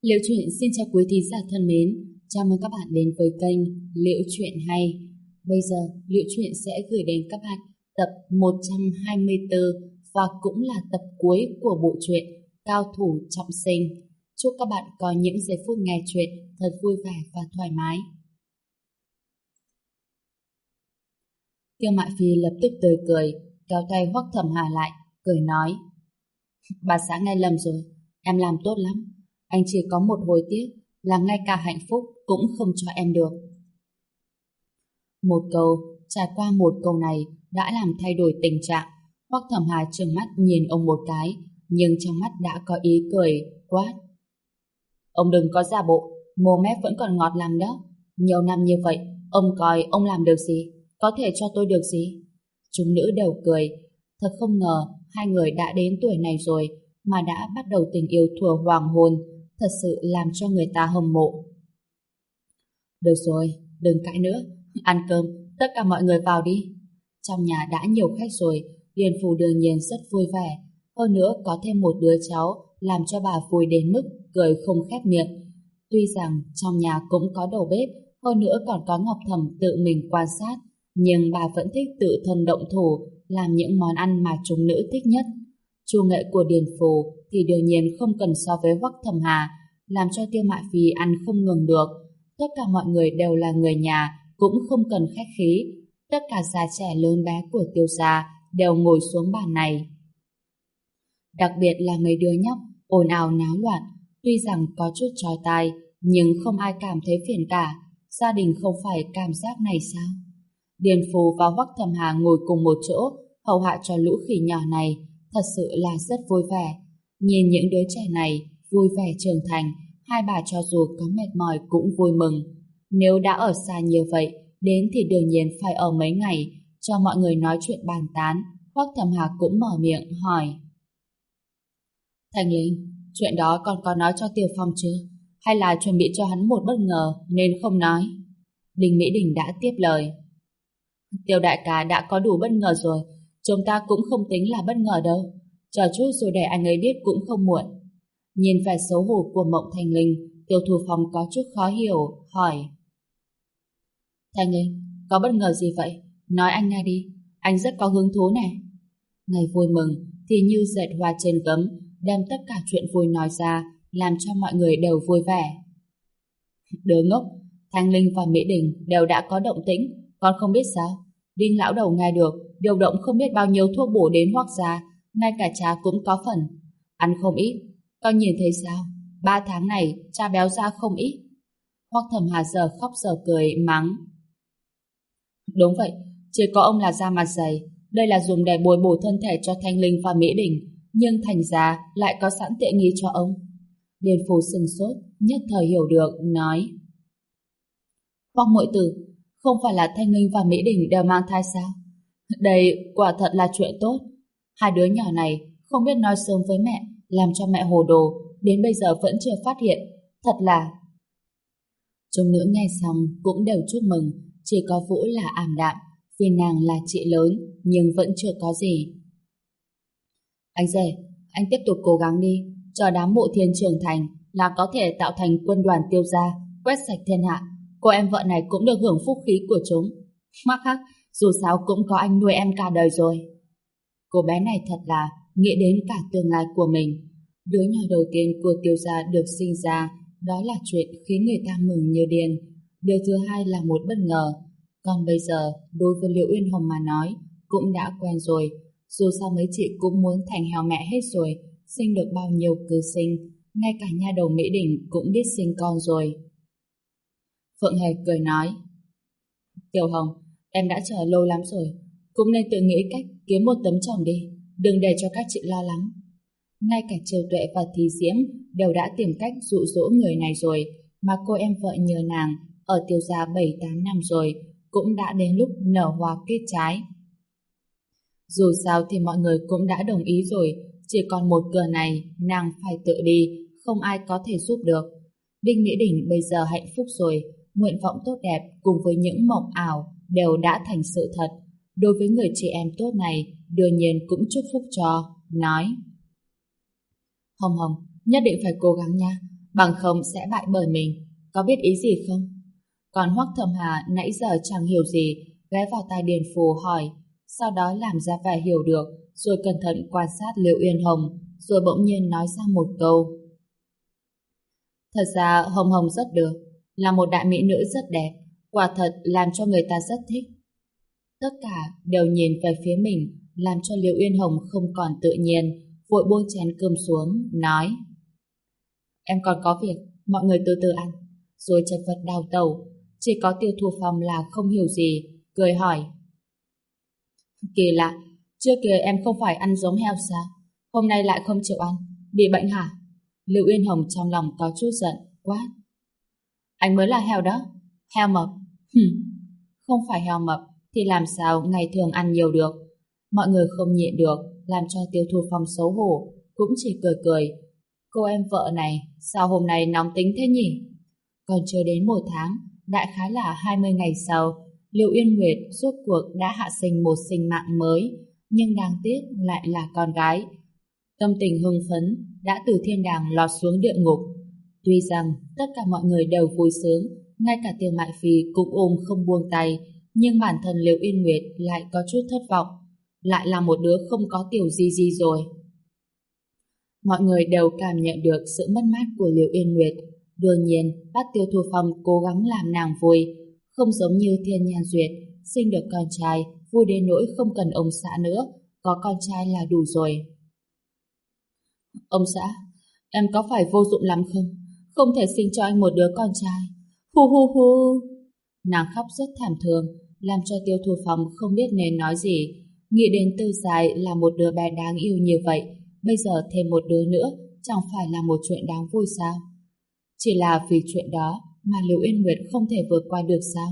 Liễu Chuyện xin chào quý thính giả thân mến, chào mừng các bạn đến với kênh Liễu Chuyện Hay. Bây giờ, Liễu Chuyện sẽ gửi đến các bạn tập 124 và cũng là tập cuối của bộ truyện Cao Thủ Trọng Sinh. Chúc các bạn có những giây phút nghe chuyện thật vui vẻ và thoải mái. Tiêu Mại Phi lập tức tươi cười, kéo tay Hoắc Thẩm Hà lại, cười nói: Bà xã nghe lầm rồi, em làm tốt lắm. Anh chỉ có một hối tiếc là ngay cả hạnh phúc cũng không cho em được. Một câu, trải qua một câu này đã làm thay đổi tình trạng. Hoắc Thẩm Hà trừng mắt nhìn ông một cái, nhưng trong mắt đã có ý cười, quát: Ông đừng có giả bộ, mồm mép vẫn còn ngọt lắm đó. Nhiều năm như vậy, ông coi ông làm được gì? Có thể cho tôi được gì? Chúng nữ đều cười. Thật không ngờ, hai người đã đến tuổi này rồi mà đã bắt đầu tình yêu thuở hoàng hôn, thật sự làm cho người ta hâm mộ. Được rồi, đừng cãi nữa, ăn cơm, tất cả mọi người vào đi. Trong nhà đã nhiều khách rồi, Điền Phủ đương nhiên rất vui vẻ. Hơn nữa có thêm một đứa cháu làm cho bà vui đến mức cười không khép miệng. Tuy rằng trong nhà cũng có đầu bếp, hơn nữa còn có Ngọc Thẩm tự mình quan sát, nhưng bà vẫn thích tự thân động thủ làm những món ăn mà chúng nữ thích nhất. Chủ nghệ của Điền Phủ thì đương nhiên không cần so với Hoắc Thẩm Hà, làm cho Tiêu Mại Phi ăn không ngừng được. Tất cả mọi người đều là người nhà, cũng không cần khách khí. Tất cả già trẻ lớn bé của Tiêu gia đều ngồi xuống bàn này. Đặc biệt là mấy đứa nhóc ồn ào náo loạn, tuy rằng có chút chói tai, nhưng không ai cảm thấy phiền cả. Gia đình không phải cảm giác này sao? Điền Phù và Hoắc Thẩm Hà ngồi cùng một chỗ, hầu hạ cho lũ khỉ nhỏ này, thật sự là rất vui vẻ. Nhìn những đứa trẻ này vui vẻ trưởng thành, hai bà cho dù có mệt mỏi cũng vui mừng. Nếu đã ở xa như vậy, đến thì đương nhiên phải ở mấy ngày, cho mọi người nói chuyện bàn tán. Hoắc Thẩm Hà cũng mở miệng hỏi: Thành Linh, chuyện đó con có nói cho Tiêu Phong chưa? Hay là chuẩn bị cho hắn một bất ngờ nên không nói? Đinh Mỹ Đình đã tiếp lời: Tiêu đại ca đã có đủ bất ngờ rồi, chúng ta cũng không tính là bất ngờ đâu. Chờ chút rồi để anh ấy biết cũng không muộn. Nhìn vẻ xấu hổ của Mộng Thành Linh, Tiêu Thu Phong có chút khó hiểu, hỏi: Thành Linh, có bất ngờ gì vậy? Nói anh nghe đi, anh rất có hứng thú nè. Ngày vui mừng thì như dệt hoa trên gấm, đem tất cả chuyện vui nói ra, làm cho mọi người đều vui vẻ. Đứa ngốc, Thanh Linh và Mỹ Đình đều đã có động tĩnh, con không biết sao? Đinh lão đầu nghe được, điều động không biết bao nhiêu thuốc bổ đến Hoắc gia, ngay cả cha cũng có phần. Ăn không ít, con nhìn thấy sao? 3 tháng này, cha béo ra không ít. Hoắc Thẩm Hà giờ khóc giờ cười, mắng: Đúng vậy, chỉ có ông là da mặt dày, đây là dùng để bồi bổ thân thể cho Thanh Linh và Mỹ Đình, nhưng thành ra lại có sẵn tiện nghi cho ông. Điền Phù sừng sốt, nhất thời hiểu được, nói: Hoắc muội tử, không phải là Thanh Linh và Mỹ Đình đều mang thai sao? Đây quả thật là chuyện tốt. Hai đứa nhỏ này không biết nói sớm với mẹ, làm cho mẹ hồ đồ, đến bây giờ vẫn chưa phát hiện. Thật là... Chúng nữ nghe xong cũng đều chúc mừng, chỉ có Vũ là ảm đạm, vì nàng là chị lớn, nhưng vẫn chưa có gì. Anh rể, anh tiếp tục cố gắng đi, chờ đám Mộ Thiên trưởng thành là có thể tạo thành quân đoàn Tiêu gia, quét sạch thiên hạ. Cô em vợ này cũng được hưởng phúc khí của chúng. Mắc khắc, dù sao cũng có anh nuôi em cả đời rồi. Cô bé này thật là nghĩ đến cả tương lai của mình. Đứa nhỏ đầu tiên của Tiêu gia được sinh ra, đó là chuyện khiến người ta mừng như điên. Đứa thứ hai là một bất ngờ. Còn bây giờ, đối với Liễu Uyên Hồng mà nói, cũng đã quen rồi. Dù sao mấy chị cũng muốn thành heo mẹ hết rồi, sinh được bao nhiêu cứ sinh. Ngay cả nha đầu Mỹ Đình cũng biết sinh con rồi. Phượng Hề cười nói: Tiểu Hồng, em đã chờ lâu lắm rồi, cũng nên tự nghĩ cách kiếm một tấm chồng đi, đừng để cho các chị lo lắng. Ngay cả Triều Tuệ và Thí Diễm đều đã tìm cách dụ dỗ người này rồi, mà cô em vợ nhờ nàng ở Tiêu gia 7-8 năm rồi, cũng đã đến lúc nở hoa kết trái. Dù sao thì mọi người cũng đã đồng ý rồi, chỉ còn một cửa này nàng phải tự đi, không ai có thể giúp được. Đinh Mỹ Đình bây giờ hạnh phúc rồi, nguyện vọng tốt đẹp cùng với những mộng ảo đều đã thành sự thật. Đối với người chị em tốt này, đương nhiên cũng chúc phúc cho, nói: Hồng Hồng, nhất định phải cố gắng nha, bằng không sẽ bại bởi mình. Có biết ý gì không? Còn Hoắc Thẩm Hà nãy giờ chẳng hiểu gì, ghé vào tai Điền Phù hỏi, sau đó làm ra vẻ hiểu được, rồi cẩn thận quan sát Liễu Uyên Hồng, rồi bỗng nhiên nói ra một câu. Thật ra Hồng Hồng rất được, là một đại mỹ nữ rất đẹp, quả thật làm cho người ta rất thích. Tất cả đều nhìn về phía mình, làm cho Liễu Uyên Hồng không còn tự nhiên, vội buông chén cơm xuống, nói: Em còn có việc, mọi người từ từ ăn. Rồi chật vật đào tẩu, chỉ có Tiêu Thu Phong là không hiểu gì, cười hỏi: Kỳ lạ, trước kia em không phải ăn giống heo sao? Hôm nay lại không chịu ăn, bị bệnh hả? Liễu Uyên Hồng trong lòng có chút giận, quát: Anh mới là heo đó, heo mập. Không phải heo mập thì làm sao ngày thường ăn nhiều được. Mọi người không nhịn được, làm cho Tiêu Thu Phong xấu hổ, cũng chỉ cười cười. Cô em vợ này, sao hôm nay nóng tính thế nhỉ? Còn chưa đến 1 tháng, đại khái là 20 ngày sau, Liễu Uyên Nguyệt rốt cuộc đã hạ sinh một sinh mạng mới, nhưng đáng tiếc lại là con gái. Tâm tình hưng phấn đã từ thiên đàng lọt xuống địa ngục. Tuy rằng tất cả mọi người đều vui sướng, ngay cả Tiêu Mại Phi cũng ôm không buông tay, nhưng bản thân Liễu Uyên Nguyệt lại có chút thất vọng. Lại là một đứa không có tiểu di di rồi. Mọi người đều cảm nhận được sự mất mát của Liễu Uyên Nguyệt. Đương nhiên, bác Tiêu Thu Phong cố gắng làm nàng vui, không giống như Thiên Nhan Duyệt, sinh được con trai, vui đến nỗi không cần ông xã nữa, có con trai là đủ rồi. Ông xã, em có phải vô dụng lắm không? Không thể sinh cho anh một đứa con trai. Hu hu hu. Nàng khóc rất thảm thương, làm cho Tiêu Thu Phong không biết nên nói gì. Nghĩ đến Tư Dài là một đứa bé đáng yêu như vậy, bây giờ thêm một đứa nữa chẳng phải là một chuyện đáng vui sao? Chỉ là vì chuyện đó mà Liễu Yên Nguyệt không thể vượt qua được sao?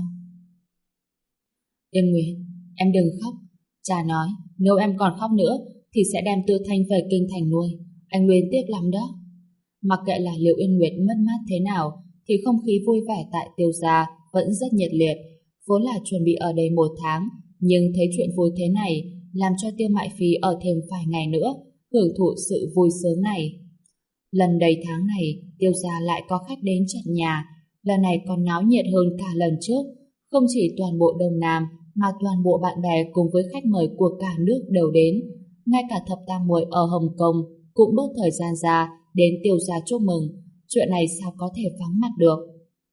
Yên Nguyệt, em đừng khóc. Cha nói, nếu em còn khóc nữa thì sẽ đem Tư Thanh về kinh thành nuôi. Anh luyến tiếc lắm đó. Mặc kệ là Liễu Yên Nguyệt mất mát thế nào thì không khí vui vẻ tại Tiêu gia vẫn rất nhiệt liệt. Vốn là chuẩn bị ở đây 1 tháng, nhưng thấy chuyện vui thế này làm cho Tiêu Mại Phi ở thêm vài ngày nữa hưởng thụ sự vui sướng này. Lần đầy tháng này, Tiêu gia lại có khách đến trận nhà, lần này còn náo nhiệt hơn cả lần trước. Không chỉ toàn bộ Đông Nam, mà toàn bộ bạn bè cùng với khách mời của cả nước đều đến. Ngay cả thập tam muội ở Hồng Kông cũng bớt thời gian ra đến Tiêu gia chúc mừng. Chuyện này sao có thể vắng mặt được?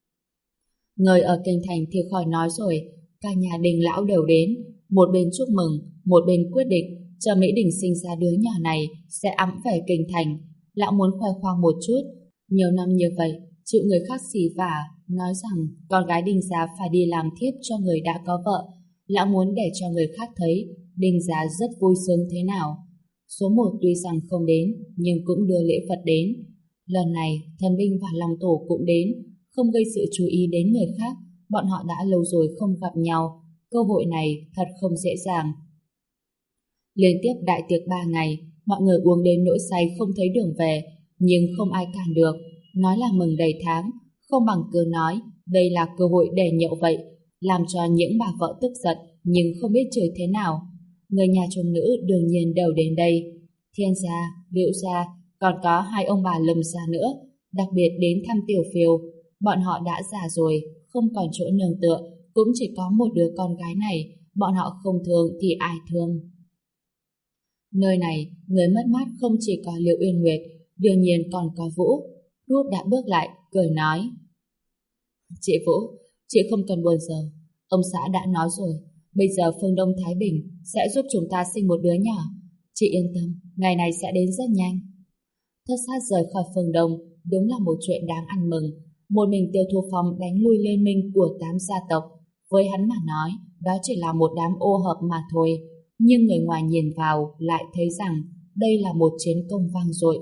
Người ở kinh thành thì khỏi nói rồi, cả nhà Đình lão đều đến, một bên chúc mừng, một bên quyết định chờ Mỹ Đình sinh ra đứa nhỏ này sẽ ẵm về kinh thành. Lão muốn khoe khoang một chút, nhiều năm như vậy chịu người khác xỉ vả, nói rằng con gái Đinh gia phải đi làm thiếp cho người đã có vợ. Lão muốn để cho người khác thấy Đinh gia rất vui sướng thế nào. Số 1 tuy rằng không đến, nhưng cũng đưa lễ vật đến. Lần này, thần binh và Long Tổ cũng đến, không gây sự chú ý đến người khác. Bọn họ đã lâu rồi không gặp nhau, cơ hội này thật không dễ dàng. Liên tiếp đại tiệc 3 ngày, mọi người uống đến nỗi say không thấy đường về, nhưng không ai cản được. Nói là mừng đầy tháng, không bằng cứ nói đây là cơ hội để nhậu vậy, làm cho những bà vợ tức giận nhưng không biết chửi thế nào. Người nhà chồng nữ đương nhiên đều đến đây. Thiên gia, Liễu gia, còn có 2 ông bà Lâm gia nữa, đặc biệt đến thăm Tiểu Phiêu. Bọn họ đã già rồi, không còn chỗ nương tựa, cũng chỉ có một đứa con gái này, bọn họ không thương thì ai thương. Nơi này, người mất mát không chỉ có Liễu Uyên Nguyệt, đương nhiên còn có Vũ. Rút đã bước lại, cười nói: Chị Vũ, chị không cần buồn giàu. Ông xã đã nói rồi, bây giờ phương Đông Thái Bình sẽ giúp chúng ta sinh một đứa nhỏ. Chị yên tâm, ngày này sẽ đến rất nhanh. Thất sát rời khỏi phương Đông đúng là một chuyện đáng ăn mừng. Một mình Tiêu Thu Phong đánh lui liên minh của 8 gia tộc. Với hắn mà nói, đó chỉ là một đám ô hợp mà thôi. Nhưng người ngoài nhìn vào lại thấy rằng đây là một chiến công vang dội.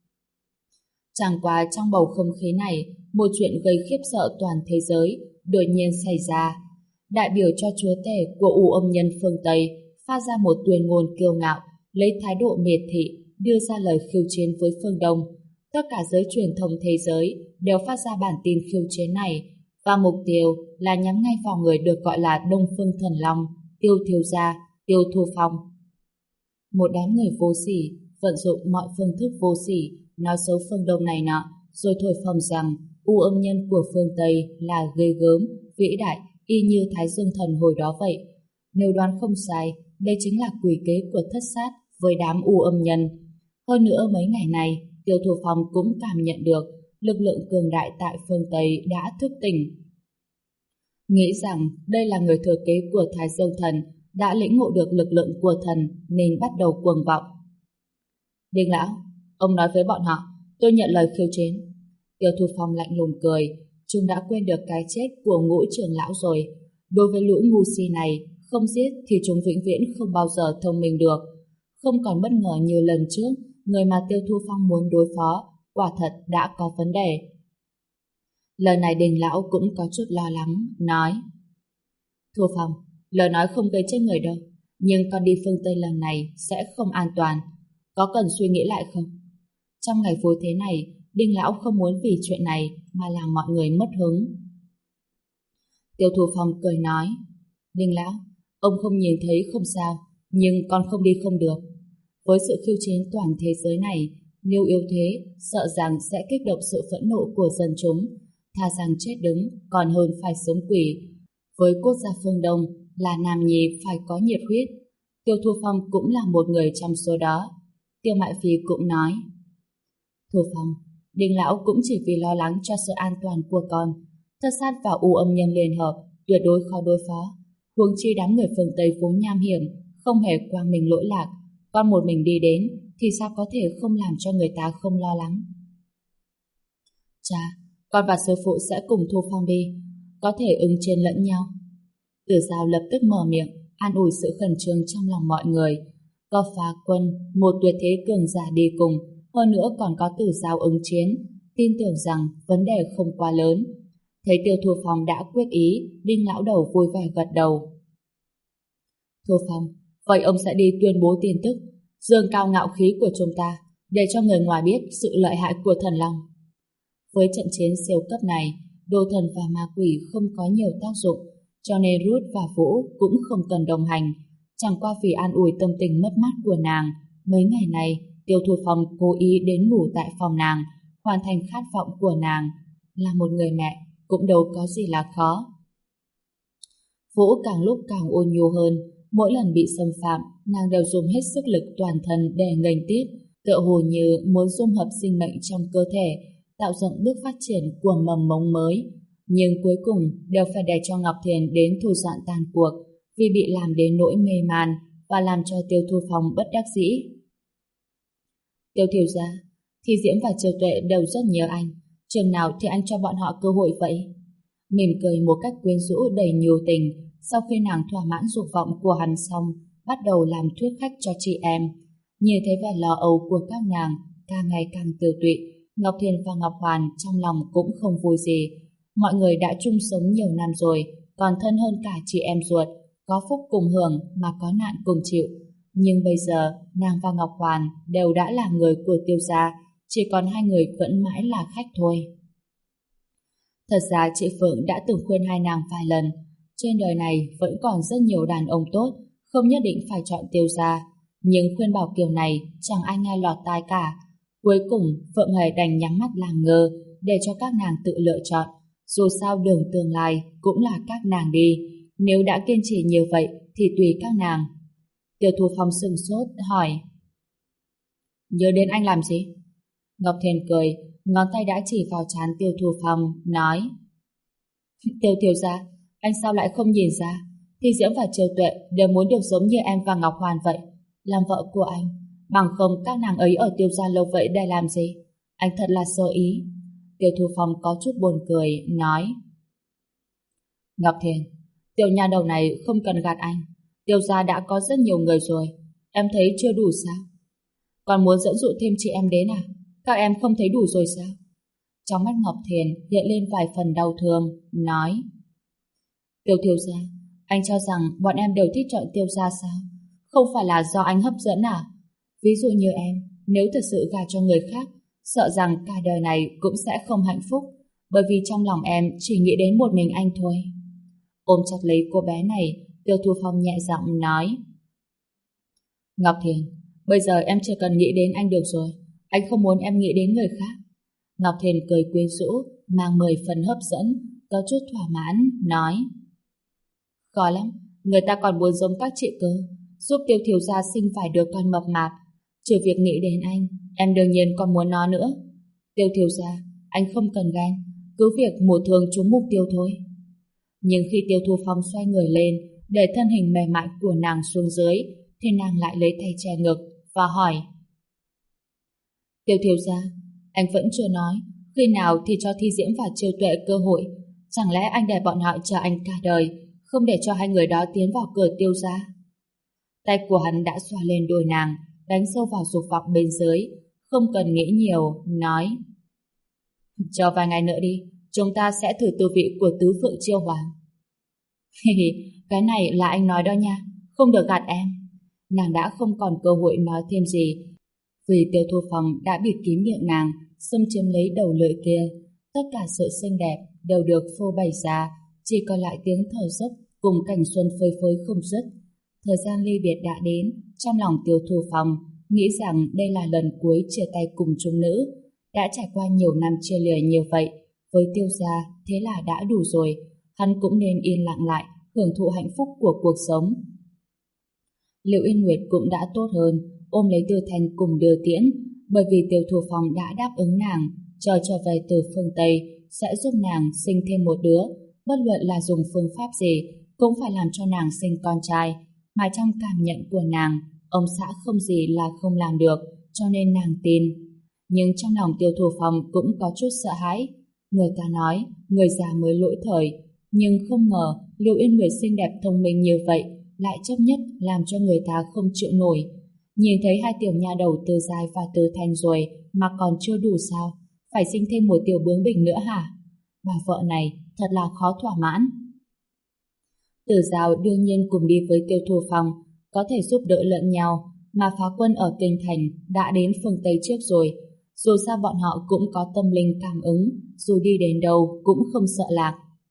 Chẳng qua trong bầu không khí này, một chuyện gây khiếp sợ toàn thế giới đột nhiên xảy ra. Đại biểu cho chúa tể của U Âm Nhân phương Tây phát ra một tuyên ngôn kiêu ngạo, lấy thái độ miệt thị, đưa ra lời khiêu chiến với phương Đông. Tất cả giới truyền thông thế giới đều phát ra bản tin khiêu chiến này, và mục tiêu là nhắm ngay vào người được gọi là Đông Phương Thần Long, Tiêu Thiếu Gia, Tiêu Thu Phong. Một đám người vô sỉ, vận dụng mọi phương thức vô sỉ, nói xấu phương Đông này nọ, rồi thổi phồng rằng u âm nhân của phương Tây là ghê gớm, vĩ đại, y như Thái Dương Thần hồi đó vậy. Nếu đoán không sai, đây chính là quỷ kế của Thất Sát với đám u âm nhân. Hơn nữa mấy ngày này, Tiêu Thủ Phong cũng cảm nhận được lực lượng cường đại tại phương Tây đã thức tỉnh. Nghĩ rằng đây là người thừa kế của Thái Dương Thần đã lĩnh ngộ được lực lượng của thần nên bắt đầu cuồng vọng. Đinh lão, ông nói với bọn họ, tôi nhận lời khiêu chiến. Tiêu Thủ Phong lạnh lùng cười, chúng đã quên được cái chết của Ngũ trưởng lão rồi. Đối với lũ ngu si này, không giết thì chúng vĩnh viễn không bao giờ thông minh được. Không còn bất ngờ như lần trước, người mà Tiêu Thủ Phong muốn đối phó, quả thật đã có vấn đề. Lần này Đình lão cũng có chút lo lắng, nói: Thủ Phong, lời nói không gây chết người đâu, nhưng con đi phương Tây lần này sẽ không an toàn. Có cần suy nghĩ lại không? Trong ngày vui thế này, Đinh lão không muốn vì chuyện này mà làm mọi người mất hứng. Tiêu Thủ Phong cười nói: Đinh lão, ông không nhìn thấy không sao, nhưng con không đi không được. Với sự khiêu chiến toàn thế giới này, nếu yếu thế, sợ rằng sẽ kích động sự phẫn nộ của dân chúng. Thà rằng chết đứng, còn hơn phải sống quỷ. Với quốc gia phương Đông, là nam nhi phải có nhiệt huyết. Tiêu Thủ Phong cũng là một người trong số đó. Tiêu Mại Phi cũng nói: Thủ Phong, Đinh lão cũng chỉ vì lo lắng cho sự an toàn của con. Thất Sát và u âm nhân liên hợp, tuyệt đối khó đối phó. Huống chi đám người phương Tây vốn nham hiểm, không hề quang minh lỗi lạc. Con một mình đi đến, thì sao có thể không làm cho người ta không lo lắng? Cha, con và sư phụ sẽ cùng Thu Phong đi, có thể ứng chiến lẫn nhau. Tử Giao lập tức mở miệng, an ủi sự khẩn trương trong lòng mọi người. Có Phá Quân, một tuyệt thế cường giả đi cùng, hơn nữa còn có Tử Giao ứng chiến, tin tưởng rằng vấn đề không quá lớn. Thấy Tiêu Thu Phong đã quyết ý, Đinh lão đầu vui vẻ gật đầu. Thu Phong, vậy ông sẽ đi tuyên bố tin tức, dương cao ngạo khí của chúng ta, để cho người ngoài biết sự lợi hại của thần long. Với trận chiến siêu cấp này, đồ thần và ma quỷ không có nhiều tác dụng, cho nên Ruth và Vũ cũng không cần đồng hành. Chẳng qua vì an ủi tâm tình mất mát của nàng, mấy ngày này Tiêu Thủ Phong cố ý đến ngủ tại phòng nàng, hoàn thành khát vọng của nàng. Là một người mẹ, cũng đâu có gì là khó. Vũ càng lúc càng ôn nhu hơn, mỗi lần bị xâm phạm, nàng đều dùng hết sức lực toàn thân để nghênh tiếp, tựa hồ như muốn dung hợp sinh mệnh trong cơ thể, tạo dựng bước phát triển của mầm mống mới. Nhưng cuối cùng đều phải để cho Ngọc Thiền đến thu dọn tàn cuộc, vì bị làm đến nỗi mê man và làm cho Tiêu Thu Phong bất đắc dĩ. Tiêu thiếu gia, Thi Diễm và Triều Tuệ đều rất nhớ anh, chừng nào thì anh cho bọn họ cơ hội vậy? Mỉm cười một cách quyến rũ đầy nhiều tình, sau khi nàng thỏa mãn dục vọng của hắn xong, bắt đầu làm thuyết khách cho chị em. Nhìn thấy vẻ lo âu của các nàng càng ngày càng tiêu tụy, Ngọc Thiền và Ngọc Hoàn trong lòng cũng không vui gì. Mọi người đã chung sống nhiều năm rồi, còn thân hơn cả chị em ruột, có phúc cùng hưởng mà có nạn cùng chịu. Nhưng bây giờ, nàng và Ngọc Hoàn đều đã là người của Tiêu gia, chỉ còn hai người vẫn mãi là khách thôi. Thật ra chị Phượng đã từng khuyên hai nàng vài lần, trên đời này vẫn còn rất nhiều đàn ông tốt, không nhất định phải chọn Tiêu gia. Nhưng khuyên bảo kiểu này chẳng ai nghe lọt tai cả. Cuối cùng, Phượng Hề đành nhắm mắt làm ngơ để cho các nàng tự lựa chọn. Dù sao đường tương lai cũng là các nàng đi. Nếu đã kiên trì như vậy thì tùy các nàng. Tiêu Thu Phong sừng sốt hỏi: nhớ đến anh làm gì? Ngọc Thiền cười, ngón tay đã chỉ vào trán Tiêu Thu Phong, nói: Tiêu thiếu gia, anh sao lại không nhìn ra? Thi Diễm và Triều Tuệ đều muốn được giống như em và Ngọc Hoàn vậy, làm vợ của anh. Bằng không các nàng ấy ở Tiêu gia lâu vậy để làm gì? Anh thật là sơ ý. Tiêu Thu Phong có chút buồn cười, nói: Ngọc Thiền, Tiêu nha đầu này không cần gạt anh. Tiêu gia đã có rất nhiều người rồi, em thấy chưa đủ sao? Còn muốn dẫn dụ thêm chị em đến à? Các em không thấy đủ rồi sao? Trong mắt Ngọc Thiền hiện lên vài phần đau thương, nói: Tiêu thiếu gia, anh cho rằng bọn em đều thích chọn Tiêu gia sao? Không phải là do anh hấp dẫn à? Ví dụ như em, nếu thật sự gả cho người khác, sợ rằng cả đời này cũng sẽ không hạnh phúc, bởi vì trong lòng em chỉ nghĩ đến một mình anh thôi. Ôm chặt lấy cô bé này, Tiêu Thu Phong nhẹ giọng nói: Ngọc Thiền, bây giờ em chỉ cần nghĩ đến anh được rồi. Anh không muốn em nghĩ đến người khác. Ngọc Thiền cười quyến rũ, mang 10 phần hấp dẫn, có chút thỏa mãn, nói: Khó lắm, người ta còn muốn giống các chị cơ, giúp Tiêu thiếu gia sinh vài đứa con mập mạp. Trừ việc nghĩ đến anh, em đương nhiên còn muốn nó nữa. Tiêu thiếu gia, anh không cần ghen, cứ việc một thường trúng mục tiêu thôi. Nhưng khi Tiêu Thu Phong xoay người lên, để thân hình mềm mại của nàng xuống dưới, thì nàng lại lấy tay che ngực và hỏi: Tiêu thiếu gia, anh vẫn chưa nói, khi nào thì cho Thi Diễm và Chiêu Tuệ cơ hội? Chẳng lẽ anh để bọn họ chờ anh cả đời, không để cho hai người đó tiến vào cửa Tiêu gia? Tay của hắn đã xoa lên đùi nàng, đánh sâu vào dục vọng bên dưới, không cần nghĩ nhiều, nói: Cho vài ngày nữa đi, chúng ta sẽ thử tư vị của tứ phượng chiêu hoàng. Hi hi, cái này là anh nói đó nha, không được gạt em. Nàng đã không còn cơ hội nói thêm gì, vì Tiêu Thu Phong đã bịt kín miệng nàng, xâm chiếm lấy đầu lưỡi kia. Tất cả sự xinh đẹp đều được phô bày ra, chỉ còn lại tiếng thở dốc cùng cảnh xuân phơi phới không dứt. Thời gian ly biệt đã đến, trong lòng Tiêu Thu Phong nghĩ rằng đây là lần cuối chia tay cùng chúng nữ. Đã trải qua nhiều năm chia lìa như vậy, với Tiêu gia thế là đã đủ rồi, hắn cũng nên yên lặng lại, hưởng thụ hạnh phúc của cuộc sống. Liệu Yên Nguyệt cũng đã tốt hơn, ôm lấy Tư Thanh cùng đưa tiễn, bởi vì Tiêu Thu Phong đã đáp ứng nàng, chờ trở về từ phương Tây sẽ giúp nàng sinh thêm một đứa, bất luận là dùng phương pháp gì, cũng phải làm cho nàng sinh con trai. Mà trong cảm nhận của nàng, ông xã không gì là không làm được, cho nên nàng tin. Nhưng trong lòng Tiêu Thu Phong cũng có chút sợ hãi. Người ta nói, người già mới lỗi thời, nhưng không ngờ Liệu Yên Nguyệt xinh đẹp thông minh như vậy lại chấp nhất làm cho người ta không chịu nổi. Nhìn thấy hai tiểu nha đầu Tư Giai và Tư Thanh rồi mà còn chưa đủ sao? Phải sinh thêm một tiểu bướng bỉnh nữa hả? Bà vợ này thật là khó thỏa mãn. Tử Giao đương nhiên cùng đi với Tiêu Thu Phong, có thể giúp đỡ lẫn nhau, mà phá quân ở Kinh Thành đã đến phương Tây trước rồi. Dù sao bọn họ cũng có tâm linh cảm ứng, dù đi đến đâu cũng không sợ lạc.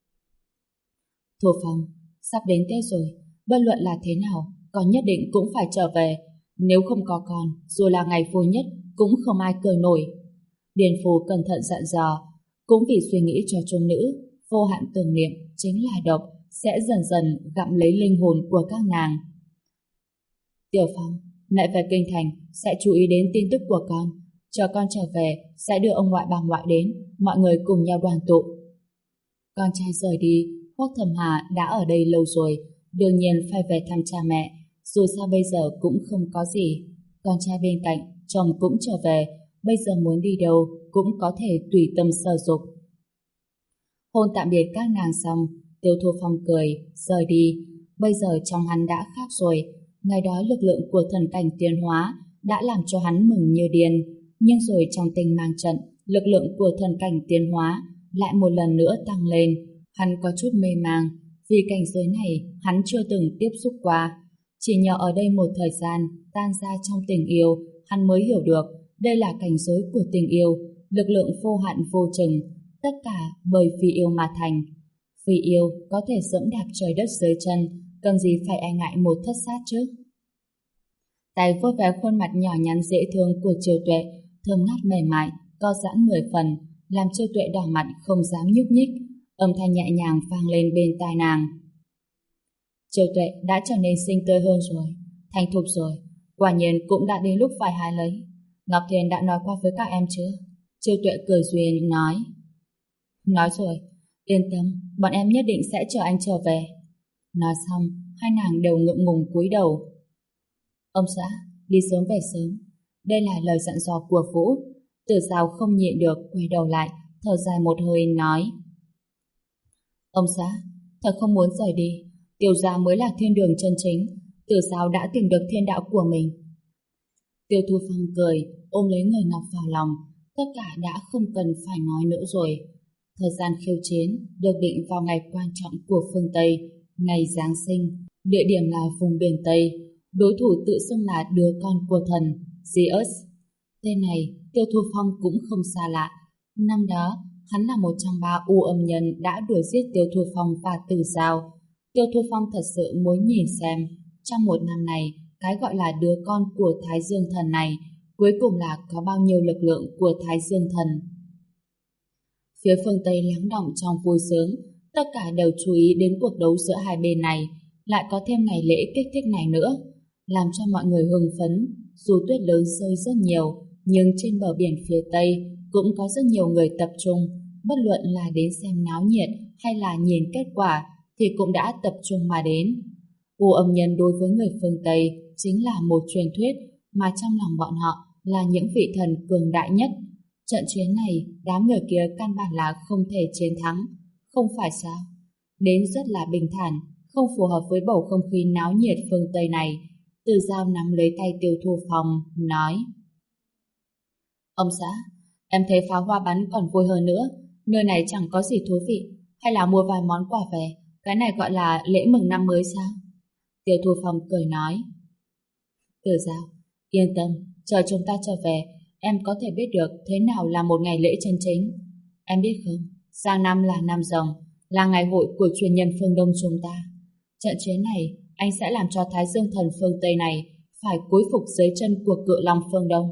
Thu Phong, sắp đến Tết rồi, bất luận là thế nào, con nhất định cũng phải trở về. Nếu không có con, dù là ngày vui nhất, cũng không ai cười nổi. Điền Phù cẩn thận dặn dò, cũng vì suy nghĩ cho chúng nữ, vô hạn tưởng niệm chính là độc, sẽ dần dần gặm lấy linh hồn của các nàng. Tiểu Phong, mẹ về Kinh Thành sẽ chú ý đến tin tức của con. Chờ con trở về, sẽ đưa ông ngoại bà ngoại đến, mọi người cùng nhau đoàn tụ. Con trai rời đi, Hoắc Thẩm Hà đã ở đây lâu rồi, đương nhiên phải về thăm cha mẹ. Dù sao bây giờ cũng không có gì. Con trai bên cạnh, chồng cũng trở về, bây giờ muốn đi đâu cũng có thể tùy tâm sở dục. Hôn tạm biệt các nàng xong, Tiêu Thu Phong cười, rời đi. Bây giờ trong hắn đã khác rồi. Ngày đó lực lượng của thần cảnh tiến hóa đã làm cho hắn mừng như điên. Nhưng rồi trong tình mang trận, lực lượng của thần cảnh tiến hóa lại một lần nữa tăng lên. Hắn có chút mê mang, vì cảnh giới này hắn chưa từng tiếp xúc qua. Chỉ nhờ ở đây một thời gian tan ra trong tình yêu, hắn mới hiểu được đây là cảnh giới của tình yêu, lực lượng vô hạn vô chừng, tất cả bởi vì yêu mà thành. Vì yêu có thể dẫm đạp trời đất dưới chân, cần gì phải e ngại một thất sát chứ? Tay vuốt ve khuôn mặt nhỏ nhắn dễ thương của Chiêu Tuệ, thơm ngát mềm mại, co giãn 10 phần, làm Chiêu Tuệ đỏ mặt không dám nhúc nhích. Âm thanh nhẹ nhàng vang lên bên tai nàng. Chiêu Tuệ đã trở nên xinh tươi hơn rồi, thành thục rồi, quả nhiên cũng đã đến lúc phải hái lấy. Ngọc Thiền đã nói qua với các em chưa? Chiêu Tuệ cười duyên nói. Nói rồi, yên tâm, bọn em nhất định sẽ chờ anh trở về. Nói xong, hai nàng đều ngượng ngùng cúi đầu. Ông xã, đi sớm về sớm. Đây là lời dặn dò của Vũ. Tử Giao không nhịn được, quay đầu lại, thở dài một hơi nói. Ông xã, thật không muốn rời đi. Tiêu gia mới là thiên đường chân chính. Tử Giao đã tìm được thiên đạo của mình. Tiêu Thu Phong cười, ôm lấy người Ngọc vào lòng. Tất cả đã không cần phải nói nữa rồi. Thời gian khiêu chiến được định vào ngày quan trọng của phương Tây, ngày Giáng sinh. Địa điểm là vùng biển Tây. Đối thủ tự xưng là đứa con của thần, Zeus. Tên này, Tiêu Thu Phong cũng không xa lạ. Năm đó, hắn là một trong 3 u âm nhân đã đuổi giết Tiêu Thu Phong và Tử Giao. Tiêu Thu Phong thật sự muốn nhìn xem, trong một năm này, cái gọi là đứa con của Thái Dương Thần này, cuối cùng là có bao nhiêu lực lượng của Thái Dương Thần. Phía phương Tây lắng đọng trong vui sướng, tất cả đều chú ý đến cuộc đấu giữa hai bên này, lại có thêm ngày lễ kích thích này nữa, làm cho mọi người hưng phấn. Dù tuyết lớn rơi rất nhiều, nhưng trên bờ biển phía Tây cũng có rất nhiều người tập trung, bất luận là đến xem náo nhiệt hay là nhìn kết quả thì cũng đã tập trung mà đến. U âm nhân đối với người phương Tây chính là một truyền thuyết mà trong lòng bọn họ là những vị thần cường đại nhất. Trận chiến này, đám người kia căn bản là không thể chiến thắng, không phải sao? Đến rất là bình thản, không phù hợp với bầu không khí náo nhiệt phương Tây này. Từ Dao nắm lấy tay Tiêu Thu Phong, nói: Ông xã, em thấy pháo hoa bắn còn vui hơn nữa. Nơi này chẳng có gì thú vị, hay là mua vài món quà về. Cái này gọi là lễ mừng năm mới sao? Tiêu Thu Phong cười nói: Từ Dao, yên tâm, chờ chúng ta trở về, em có thể biết được thế nào là một ngày lễ chân chính. Em biết không, sang năm là năm Rồng, là ngày hội của truyền nhân phương Đông chúng ta. Trận chiến này, anh sẽ làm cho Thái Dương thần phương Tây này phải cúi phục dưới chân của Cự Long phương Đông.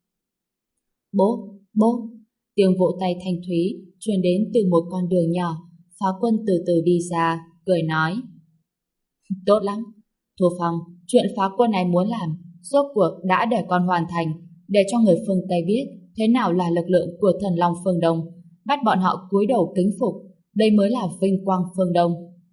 Bố! Tiếng vỗ tay thanh thúy truyền đến từ một con đường nhỏ. Phá Quân từ từ đi ra, cười nói: Tốt lắm, Thu Phong, chuyện Phá Quân này muốn làm, rốt cuộc đã để con hoàn thành, để cho người phương Tây biết thế nào là lực lượng của thần Long phương Đông, bắt bọn họ cúi đầu kính phục, đây mới là vinh quang phương Đông.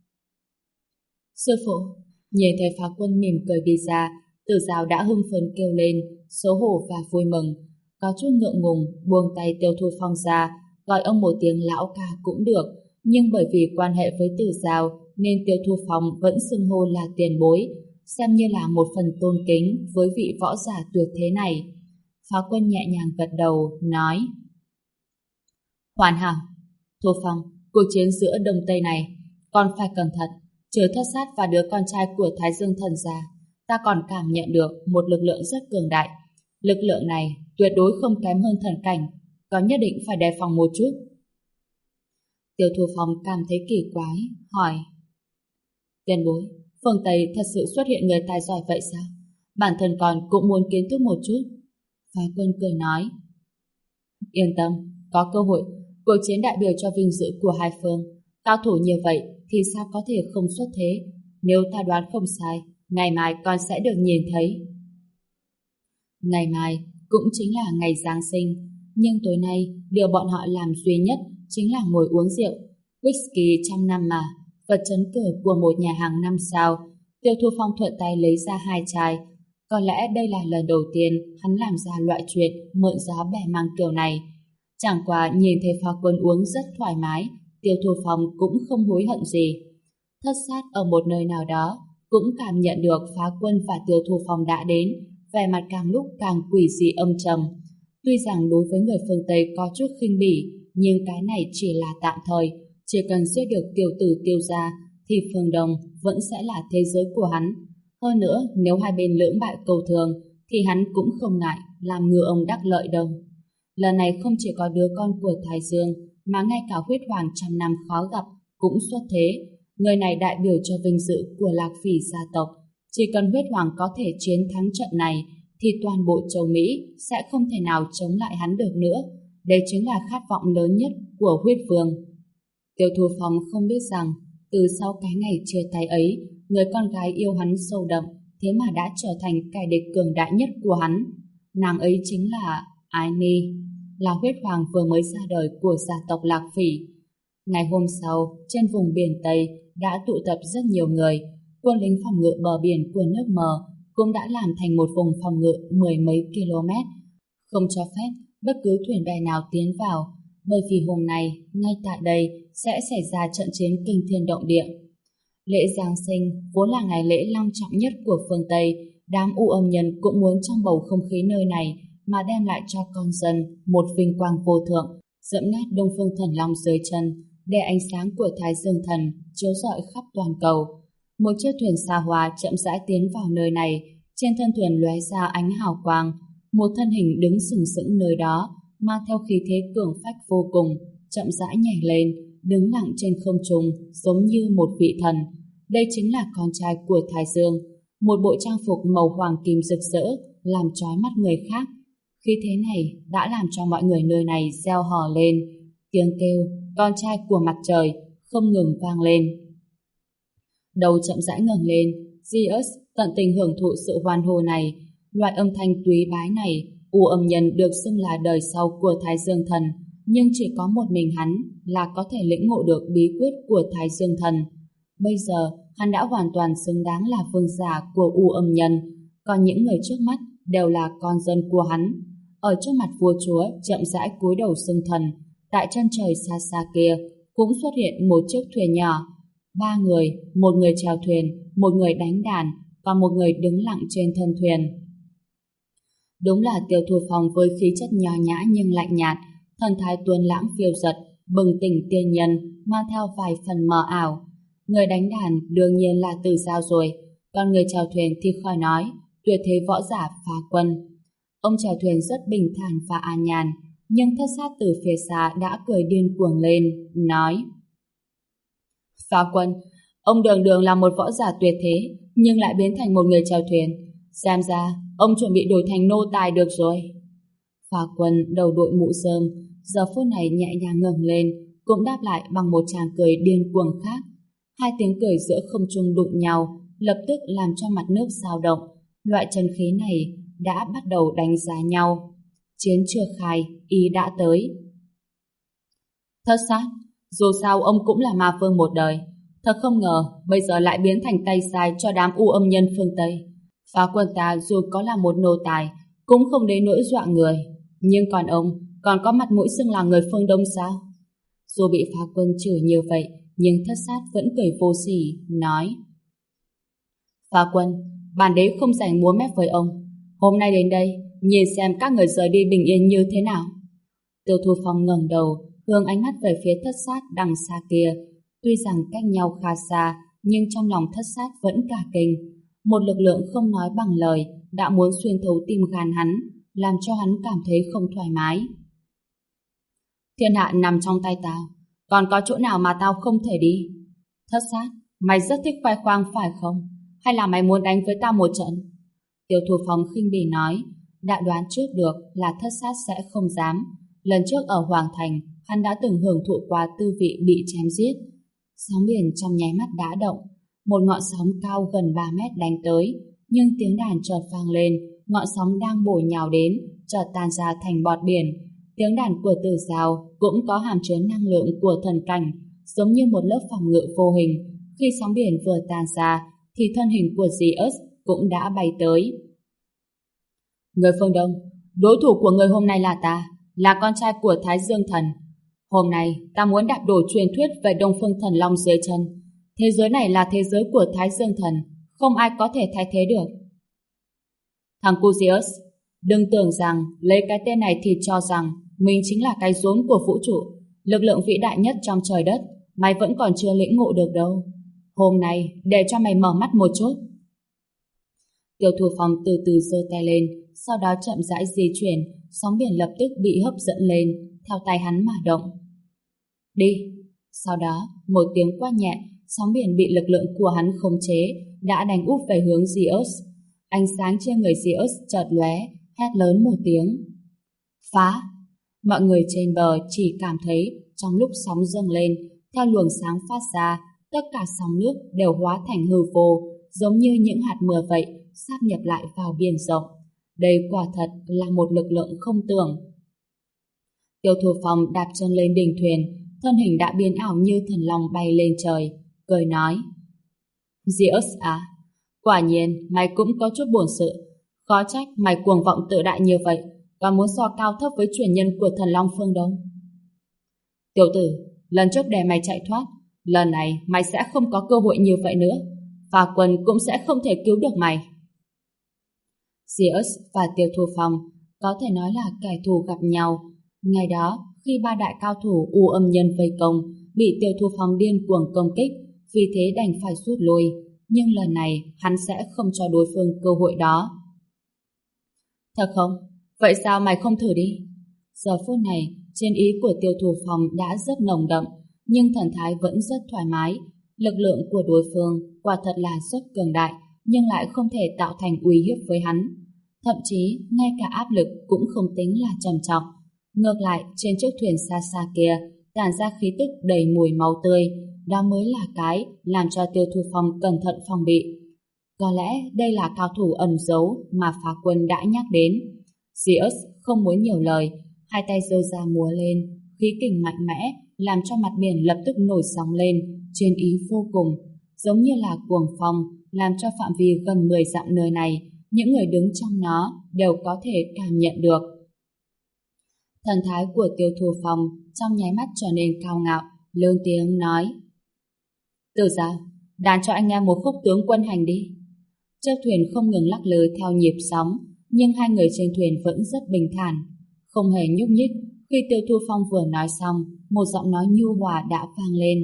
Sư phụ, nhìn thấy Phá Quân mỉm cười đi ra, Từ Dao đã hưng phấn kêu lên, xấu hổ và vui mừng, có chút ngượng ngùng buông tay Tiêu Thu Phong ra, gọi ông một tiếng lão ca cũng được, nhưng bởi vì quan hệ với Từ Dao nên Tiêu Thu Phong vẫn xưng hô là tiền bối, xem như là một phần tôn kính với vị võ giả tuyệt thế này. Phá Quân nhẹ nhàng gật đầu, nói: Hoàn hảo, Thu Phong, cuộc chiến giữa Đông Tây này, con phải cẩn thận, trừ Thất Sát và đứa con trai của Thái Dương thần ra, ta còn cảm nhận được một lực lượng rất cường đại. Lực lượng này tuyệt đối không kém hơn thần cảnh, có nhất định phải đề phòng một chút. Tiêu Thu Phong cảm thấy kỳ quái, hỏi: Tiền bối, phương Tây thật sự xuất hiện người tài giỏi vậy sao? Bản thân con cũng muốn kiến thức một chút. Phá Quân cười nói: Yên tâm, có cơ hội, cuộc chiến đại biểu cho vinh dự của hai phương, cao thủ như vậy thì sao có thể không xuất thế? Nếu ta đoán không sai, ngày mai con sẽ được nhìn thấy. Ngày mai cũng chính là ngày Giáng sinh, nhưng tối nay điều bọn họ làm duy nhất chính là ngồi uống rượu. Whisky trăm năm mà, vật trấn cử của một nhà hàng 5 sao. Tiêu Thu Phong thuận tay lấy ra 2 chai. Có lẽ đây là lần đầu tiên hắn làm ra loại chuyện mượn gió bẻ măng kiểu này. Chẳng qua nhìn thấy Phá Quân uống rất thoải mái, Tiêu Thu Phong cũng không hối hận gì. Thất Sát ở một nơi nào đó cũng cảm nhận được Phá Quân và Tiêu Thu Phong đã đến, vẻ mặt càng lúc càng quỷ dị âm trầm. Tuy rằng đối với người phương Tây có chút khinh bỉ, nhưng cái này chỉ là tạm thời. Chỉ cần giết được tiểu tử Tiêu gia thì phương Đông vẫn sẽ là thế giới của hắn. Hơn nữa, nếu hai bên lưỡng bại cầu thường thì hắn cũng không ngại làm ngựa ông đắc lợi đâu. Lần này không chỉ có đứa con của Thái Dương mà ngay cả huyết hoàng trăm năm khó gặp cũng xuất thế. Người này đại biểu cho vinh dự của Lạc Phỉ gia tộc. Chỉ cần huyết hoàng có thể chiến thắng trận này thì toàn bộ châu Mỹ sẽ không thể nào chống lại hắn được nữa. Đây chính là khát vọng lớn nhất của huyết vương. Tiêu Thu Phong không biết rằng từ sau cái ngày chia tay ấy, người con gái yêu hắn sâu đậm thế mà đã trở thành kẻ địch cường đại nhất của hắn. Nàng ấy chính là Ái Ni, là huyết hoàng vừa mới ra đời của gia tộc Lạc Phỉ. Ngày hôm sau, trên vùng biển Tây đã tụ tập rất nhiều người. Quân lính phòng ngự bờ biển của nước Mờ cũng đã làm thành một vùng phòng ngự 10 mấy km, không cho phép bất cứ thuyền bè nào tiến vào, bởi vì hôm nay, ngay tại đây sẽ xảy ra trận chiến kinh thiên động địa. Lễ Giáng sinh vốn là ngày lễ long trọng nhất của phương Tây, đám u âm nhân cũng muốn trong bầu không khí nơi này mà đem lại cho con dân một vinh quang vô thượng, dẫm nát Đông Phương Thần Long dưới chân, để ánh sáng của Thái Dương Thần chiếu rọi khắp toàn cầu. Một chiếc thuyền xa hoa chậm rãi tiến vào nơi này, trên thân thuyền lóe ra ánh hào quang, một thân hình đứng sừng sững nơi đó, mang theo khí thế cường phách vô cùng, chậm rãi nhảy lên, đứng lặng trên không trung, giống như một vị thần. Đây chính là con trai của Thái Dương, một bộ trang phục màu hoàng kim rực rỡ, làm chói mắt người khác. Khí thế này đã làm cho mọi người nơi này reo hò lên. Tiếng kêu, con trai của mặt trời, không ngừng vang lên. Đầu chậm rãi ngẩng lên, Zeus tận tình hưởng thụ sự hoan hô này. Loại âm thanh túy bái này, U Âm Nhân được xưng là đời sau của Thái Dương Thần, nhưng chỉ có một mình hắn là có thể lĩnh ngộ được bí quyết của Thái Dương Thần. Bây giờ, hắn đã hoàn toàn xứng đáng là vương giả của U Âm Nhân, còn những người trước mắt đều là con dân của hắn. Ở trước mặt vua chúa chậm rãi cúi đầu xưng thần, tại chân trời xa xa kia cũng xuất hiện một chiếc thuyền nhỏ. 3 người, một người chèo thuyền, một người đánh đàn, và một người đứng lặng trên thân thuyền. Đúng là Tiêu Thu Phong với khí chất nho nhã nhưng lạnh nhạt, thần thái tuấn lãng phiêu dật, bừng tỉnh tiên nhân, mang theo vài phần mờ ảo. Người đánh đàn đương nhiên là Từ Giao rồi, còn người chèo thuyền thì khỏi nói, tuyệt thế võ giả Phá Quân. Ông chèo thuyền rất bình thản và an nhàn, nhưng Thất Sát từ phía xa đã cười điên cuồng lên, nói: Phá Quân, ông đường đường là một võ giả tuyệt thế, nhưng lại biến thành một người chèo thuyền. Xem ra, ông chuẩn bị đổi thành nô tài được rồi. Phá Quân đầu đội mũ rơm, giờ phút này nhẹ nhàng ngẩng lên, cũng đáp lại bằng một tràng cười điên cuồng khác. Hai tiếng cười giữa không trung đụng nhau, lập tức làm cho mặt nước dao động. Loại chân khí này đã bắt đầu đánh giá nhau. Chiến chưa khai, ý đã tới. Thất Sát, dù sao ông cũng là ma vương một đời. Thật không ngờ, bây giờ lại biến thành tay sai cho đám U Âm Nhân phương Tây. Phá Quân ta dù có là một nô tài, cũng không đến nỗi dọa người. Nhưng còn ông, còn có mặt mũi xưng là người phương Đông sao? Dù bị Phá Quân chửi như vậy, nhưng Thất Sát vẫn cười vô sỉ, nói: Phá Quân, bản đế không rảnh múa mép với ông. Hôm nay đến đây, nhìn xem các người rời đi bình yên như thế nào. Tiêu Thu Phong ngẩng đầu, hướng ánh mắt về phía Thất Sát đằng xa kia. Tuy rằng cách nhau khá xa, nhưng trong lòng Thất Sát vẫn cả kinh. Một lực lượng không nói bằng lời đã muốn xuyên thấu tim gan hắn, làm cho hắn cảm thấy không thoải mái. Thiên hạ nằm trong tay tao, còn có chỗ nào mà tao không thể đi? Thất Sát, mày rất thích khoe khoang phải không? Hay là mày muốn đánh với tao một trận? Tiêu Thu Phong khinh bỉ nói, đã đoán trước được là Thất Sát sẽ không dám. Lần trước ở Hoàng Thành, hắn đã từng hưởng thụ qua tư vị bị chém giết. Sóng biển trong nháy mắt đã động, một ngọn sóng cao gần 3 mét đánh tới, nhưng tiếng đàn chợt vang lên, ngọn sóng đang bổ nhào đến, chợt tan ra thành bọt biển. Tiếng đàn của Từ Giao cũng có hàm chứa năng lượng của thần cảnh, giống như một lớp phòng ngự vô hình. Khi sóng biển vừa tan ra, thì thân hình của Zeus cũng đã bay tới. Người phương Đông, đối thủ của người hôm nay là ta, là con trai của Thái Dương Thần. Hôm nay, ta muốn đạp đổ truyền thuyết về Đông Phương Thần Long dưới chân. Thế giới này là thế giới của Thái Dương Thần, không ai có thể thay thế được. Thằng cu Zeus, đừng tưởng rằng lấy cái tên này thì cho rằng mình chính là cái rốn của vũ trụ, lực lượng vĩ đại nhất trong trời đất, mày vẫn còn chưa lĩnh ngộ được đâu. Hôm nay, để cho mày mở mắt một chút. Tiêu Thu Phong từ từ giơ tay lên, sau đó chậm rãi di chuyển, sóng biển lập tức bị hấp dẫn lên, theo tay hắn mà động. Đi! Sau đó, một tiếng quát nhẹ, sóng biển bị lực lượng của hắn khống chế, đã đánh úp về hướng Zeus. Ánh sáng trên người Zeus chợt lóe, hét lớn một tiếng. Phá! Mọi người trên bờ chỉ cảm thấy trong lúc sóng dâng lên, theo luồng sáng phát ra, tất cả sóng nước đều hóa thành hư vô, giống như những hạt mưa vậy, sáp nhập lại vào biển rộng. Đây quả thật là một lực lượng không tưởng. Tiêu Thu Phong đạp chân lên đỉnh thuyền, thân hình đã biến ảo như thần long bay lên trời, cười nói: Zeus à, quả nhiên mày cũng có chút buồn sự, khó trách mày cuồng vọng tự đại như vậy, còn muốn so cao thấp với truyền nhân của thần long phương Đông. Tiểu tử, lần trước để mày chạy thoát, lần này mày sẽ không có cơ hội như vậy nữa, và Quân cũng sẽ không thể cứu được mày. Zeus và Tiêu Thu Phong có thể nói là kẻ thù gặp nhau. Ngày đó, khi ba đại cao thủ U Âm Nhân vây công, bị Tiêu Thu Phong điên cuồng công kích, vì thế đành phải rút lui. Nhưng lần này, hắn sẽ không cho đối phương cơ hội đó. Thật không? Vậy sao mày không thử đi? Giờ phút này, trên ý của Tiêu Thu Phong đã rất nồng đậm, nhưng thần thái vẫn rất thoải mái. Lực lượng của đối phương quả thật là rất cường đại, nhưng lại không thể tạo thành uy hiếp với hắn. Thậm chí, ngay cả áp lực cũng không tính là trầm trọng. Ngược lại, trên chiếc thuyền xa xa kia, tản ra khí tức đầy mùi máu tươi. Đó mới là cái làm cho Tiêu Thu Phong cẩn thận phòng bị. Có lẽ đây là cao thủ ẩn giấu mà Phá Quân đã nhắc đến. Zeus không muốn nhiều lời, hai tay giơ ra múa lên, khí kình mạnh mẽ làm cho mặt biển lập tức nổi sóng lên, chiến ý vô cùng, giống như là cuồng phong, làm cho phạm vi gần 10 dặm nơi này, những người đứng trong nó đều có thể cảm nhận được. Thần thái của Tiêu Thu Phong trong nháy mắt trở nên cao ngạo, lớn tiếng nói: Từ Giao, đàn cho anh em một khúc tướng quân hành đi. Chiếc thuyền không ngừng lắc lư theo nhịp sóng, nhưng hai người trên thuyền vẫn rất bình thản, không hề nhúc nhích. Khi Tiêu Thu Phong vừa nói xong, một giọng nói nhu hòa đã vang lên: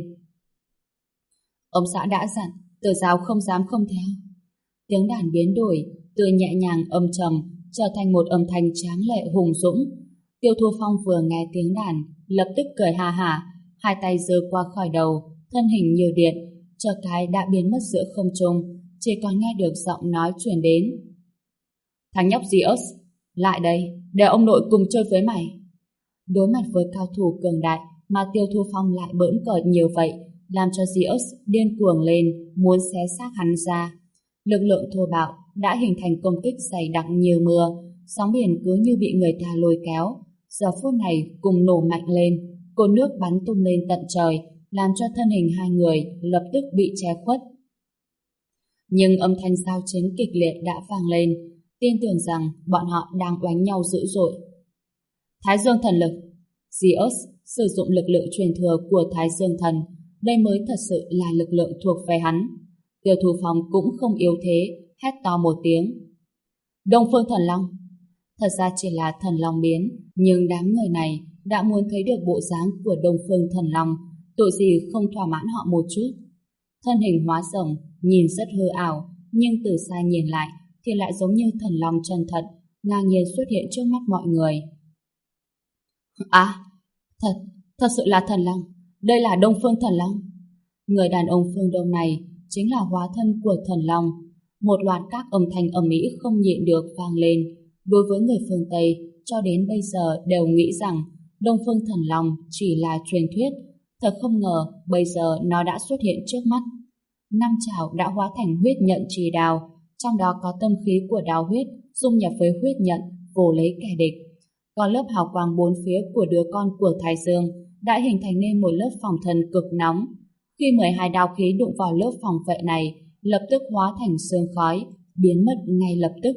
Ông xã đã dặn, Từ Giao không dám không theo. Tiếng đàn biến đổi, từ nhẹ nhàng âm trầm trở thành một âm thanh tráng lệ hùng dũng. Tiêu Thu Phong vừa nghe tiếng đàn, lập tức cười ha hả, hai tay giơ qua khỏi đầu, thân hình như điện, chợt cái đã biến mất giữa không trung, chỉ còn nghe được giọng nói truyền đến: Thằng nhóc Zeus, lại đây, để ông nội cùng chơi với mày. Đối mặt với cao thủ cường đại mà Tiêu Thu Phong lại bỡn cợt nhiều vậy, làm cho Zeus điên cuồng lên, muốn xé xác hắn ra. Lực lượng thô bạo đã hình thành công kích dày đặc như mưa, sóng biển cứ như bị người ta lôi kéo. Giờ phút này cùng nổ mạnh lên, cột nước bắn tung lên tận trời, làm cho thân hình hai người lập tức bị che khuất. Nhưng âm thanh giao chiến kịch liệt đã vang lên, tin tưởng rằng bọn họ đang oánh nhau dữ dội. Thái Dương thần lực. Zeus sử dụng lực lượng truyền thừa của Thái Dương thần, đây mới thật sự là lực lượng thuộc về hắn. Tiêu Thu Phong cũng không yếu thế, hét to một tiếng: Đông Phương Thần Long. Thật ra chỉ là thần long biến, nhưng đám người này đã muốn thấy được bộ dáng của Đông Phương Thần Long, tội gì không thỏa mãn họ một chút. Thân hình hóa rồng, nhìn rất hư ảo, nhưng từ xa nhìn lại thì lại giống như thần long chân thật, ngang nhiên xuất hiện trước mắt mọi người. À, thật sự là thần long, đây là Đông Phương Thần Long. Người đàn ông phương Đông này chính là hóa thân của thần long. Một loạt các âm thanh ầm ĩ không nhịn được vang lên. Đối với người phương Tây, cho đến bây giờ đều nghĩ rằng Đông Phương Thần Long chỉ là truyền thuyết. Thật không ngờ bây giờ nó đã xuất hiện trước mắt. Năm chảo đã hóa thành huyết nhận trì đao, trong đó có tâm khí của đao huyết dung nhập với huyết nhận, vồ lấy kẻ địch. Còn lớp hào quang bốn phía của đứa con của Thái Dương đã hình thành nên một lớp phòng thân cực nóng. Khi 12 đao khí đụng vào lớp phòng vệ này, lập tức hóa thành sương khói, biến mất ngay lập tức.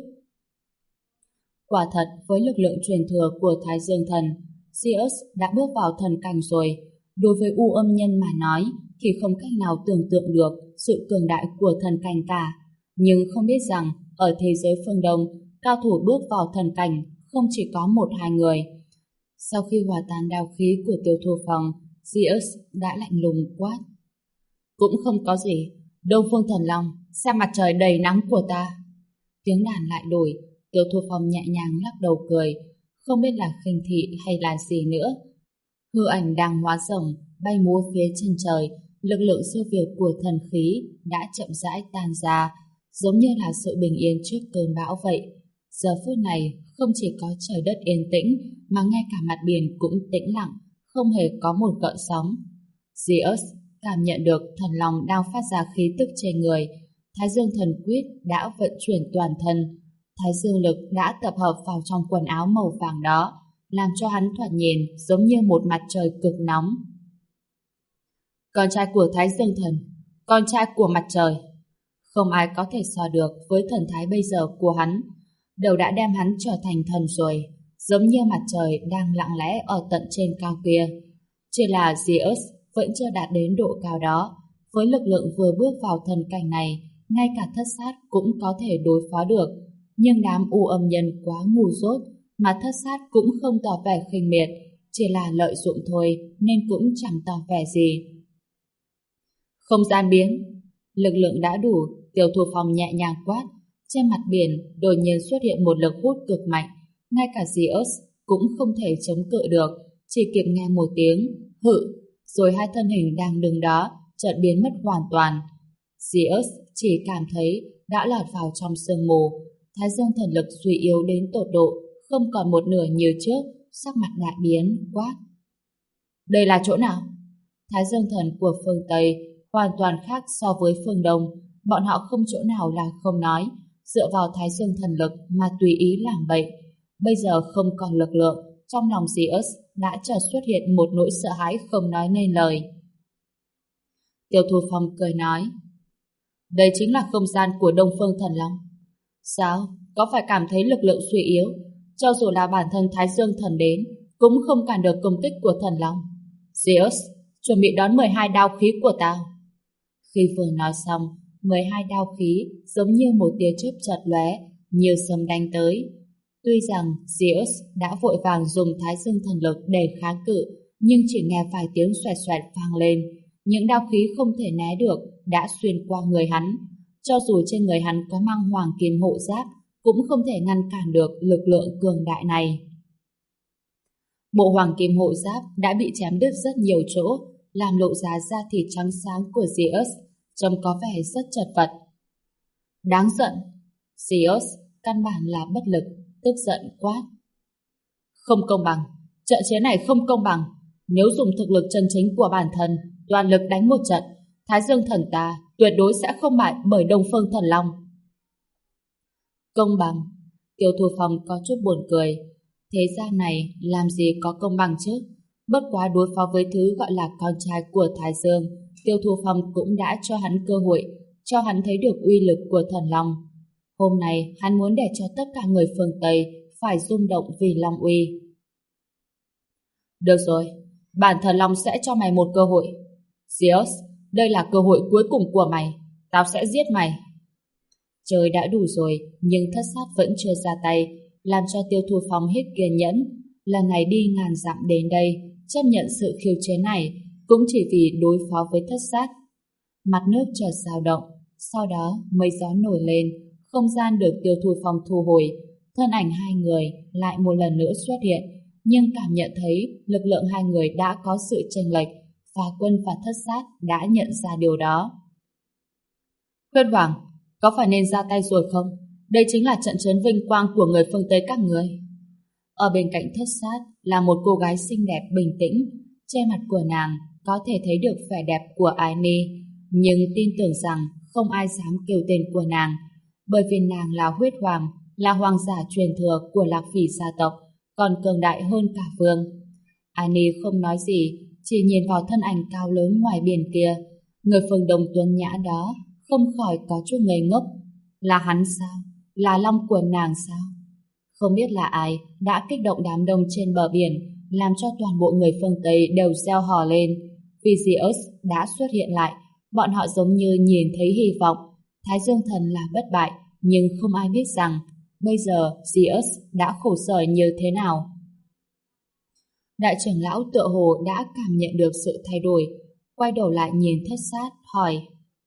Quả thật, với lực lượng truyền thừa của Thái Dương thần, Zeus đã bước vào thần cảnh rồi. Đối với U Âm nhân mà nói, thì không cách nào tưởng tượng được sự cường đại của thần cảnh cả. Nhưng không biết rằng, ở thế giới phương Đông, cao thủ bước vào thần cảnh không chỉ có một hai người. Sau khi hòa tan đao khí của Tiêu Thu Phong, Zeus đã lạnh lùng quát: Cũng không có gì, Đông Phương Thần Long, xem mặt trời đầy nắng của ta. Tiếng đàn lại đổi, Tiêu Thu Phong nhẹ nhàng lắc đầu cười, không biết là khinh thị hay là gì nữa. Hư ảnh đang hóa rồng, bay múa phía chân trời, lực lượng siêu việt của thần khí đã chậm rãi tan ra, giống như là sự bình yên trước cơn bão vậy. Giờ phút này, không chỉ có trời đất yên tĩnh, mà ngay cả mặt biển cũng tĩnh lặng, không hề có một gợn sóng. Zeus cảm nhận được thần long đang phát ra khí tức trên người. Thái Dương thần quyết đã vận chuyển toàn thân. Thái Dương lực đã tập hợp vào trong quần áo màu vàng đó, làm cho hắn thoạt nhìn giống như một mặt trời cực nóng. Con trai của Thái Dương thần, con trai của mặt trời. Không ai có thể so được với thần thái bây giờ của hắn. Đầu đã đem hắn trở thành thần rồi, giống như mặt trời đang lặng lẽ ở tận trên cao kia. Chỉ là Zeus vẫn chưa đạt đến độ cao đó. Với lực lượng vừa bước vào thần cảnh này, ngay cả thất sát cũng có thể đối phó được. Nhưng đám U Âm nhân quá ngu dốt, mà thất sát cũng không tỏ vẻ khinh miệt, chỉ là lợi dụng thôi nên cũng chẳng tỏ vẻ gì. Không gian biến. Lực lượng đã đủ, Tiêu Thu Phong nhẹ nhàng quát. Trên mặt biển đột nhiên xuất hiện một lực hút cực mạnh, ngay cả Zeus cũng không thể chống cự được, chỉ kịp nghe một tiếng hự, rồi hai thân hình đang đứng đó chợt biến mất hoàn toàn. Zeus chỉ cảm thấy đã lọt vào trong sương mù. Thái Dương thần lực suy yếu đến tột độ, không còn một nửa như trước, sắc mặt đại biến, quát: Đây là chỗ nào? Thái Dương Thần của phương Tây hoàn toàn khác so với phương Đông. Bọn họ không chỗ nào là không nói, dựa vào Thái Dương Thần lực mà tùy ý làm bậy. Bây giờ không còn lực lượng, trong lòng Zeus đã chợt xuất hiện một nỗi sợ hãi không nói nên lời. Tiêu Thu Phong cười nói, đây chính là không gian của Đông Phương Thần Long. Sao? Có phải cảm thấy lực lượng suy yếu? Cho dù là bản thân Thái Dương Thần đến, cũng không cản được công kích của Thần Long. Zeus, chuẩn bị đón 12 đao khí của tao. Khi vừa nói xong, 12 đao khí giống như một tia chớp chợt lóe, như sấm đánh tới. Tuy rằng Zeus đã vội vàng dùng Thái Dương Thần lực để kháng cự, nhưng chỉ nghe vài tiếng xoẹt xoẹt vang lên, những đao khí không thể né được đã xuyên qua người hắn. Cho dù trên người hắn có mang hoàng kim hộ giáp, cũng không thể ngăn cản được lực lượng cường đại này. Bộ hoàng kim hộ giáp đã bị chém đứt rất nhiều chỗ, làm lộ ra da thịt trắng sáng của Zeus, trông có vẻ rất chật vật. Đáng giận! Zeus căn bản là bất lực, tức giận quát. Không công bằng! Trận chiến này không công bằng! Nếu dùng thực lực chân chính của bản thân, toàn lực đánh một trận, Thái Dương Thần ta tuyệt đối sẽ không bại bởi Đông Phương Thần Long. Công bằng? Tiêu Thu Phong có chút buồn cười. Thế gian này làm gì có công bằng chứ? Bất quá đối phó với thứ gọi là con trai của Thái Dương, Tiêu Thu Phong cũng đã cho hắn cơ hội, cho hắn thấy được uy lực của Thần Long. Hôm nay hắn muốn để cho tất cả người phương Tây phải rung động vì Long uy. Được rồi, bản Thần Long sẽ cho mày một cơ hội. Zeus, đây là cơ hội cuối cùng của mày. Tao sẽ giết mày. Trời đã đủ rồi, nhưng thất sát vẫn chưa ra tay, làm cho Tiêu Thu Phong hết kiên nhẫn. Lần này đi ngàn dặm đến đây, chấp nhận sự khiêu chiến này, cũng chỉ vì đối phó với thất sát. Mặt nước chợt dao động, sau đó mây gió nổi lên, không gian được Tiêu Thu Phong thu hồi, thân ảnh hai người lại một lần nữa xuất hiện, nhưng cảm nhận thấy lực lượng hai người đã có sự chênh lệch, Phá Quân và thất sát đã nhận ra điều đó. Khuyết Hoàng, có phải nên ra tay rồi không? Đây chính là trận chiến vinh quang của người phương Tây các người. Ở bên cạnh thất sát là một cô gái xinh đẹp bình tĩnh, trên mặt của nàng có thể thấy được vẻ đẹp của Ái Ni, nhưng tin tưởng rằng không ai dám kêu tên của nàng, bởi vì nàng là huyết hoàng, là hoàng giả truyền thừa của Lạc Phỉ gia tộc, còn cường đại hơn cả vương. Ái Ni không nói gì, chỉ nhìn vào thân ảnh cao lớn ngoài biển kia. Người phương Đông tuấn nhã đó không khỏi có chút ngây ngốc. Là hắn sao? Là Long của nàng sao? Không biết là ai đã kích động đám đông trên bờ biển, làm cho toàn bộ người phương Tây đều reo hò lên. Vì Zeus đã xuất hiện lại, bọn họ giống như nhìn thấy hy vọng. Thái Dương Thần là bất bại, nhưng không ai biết rằng bây giờ Zeus đã khổ sở như thế nào. Đại trưởng lão tựa hồ đã cảm nhận được sự thay đổi, quay đầu lại nhìn thất sát, hỏi: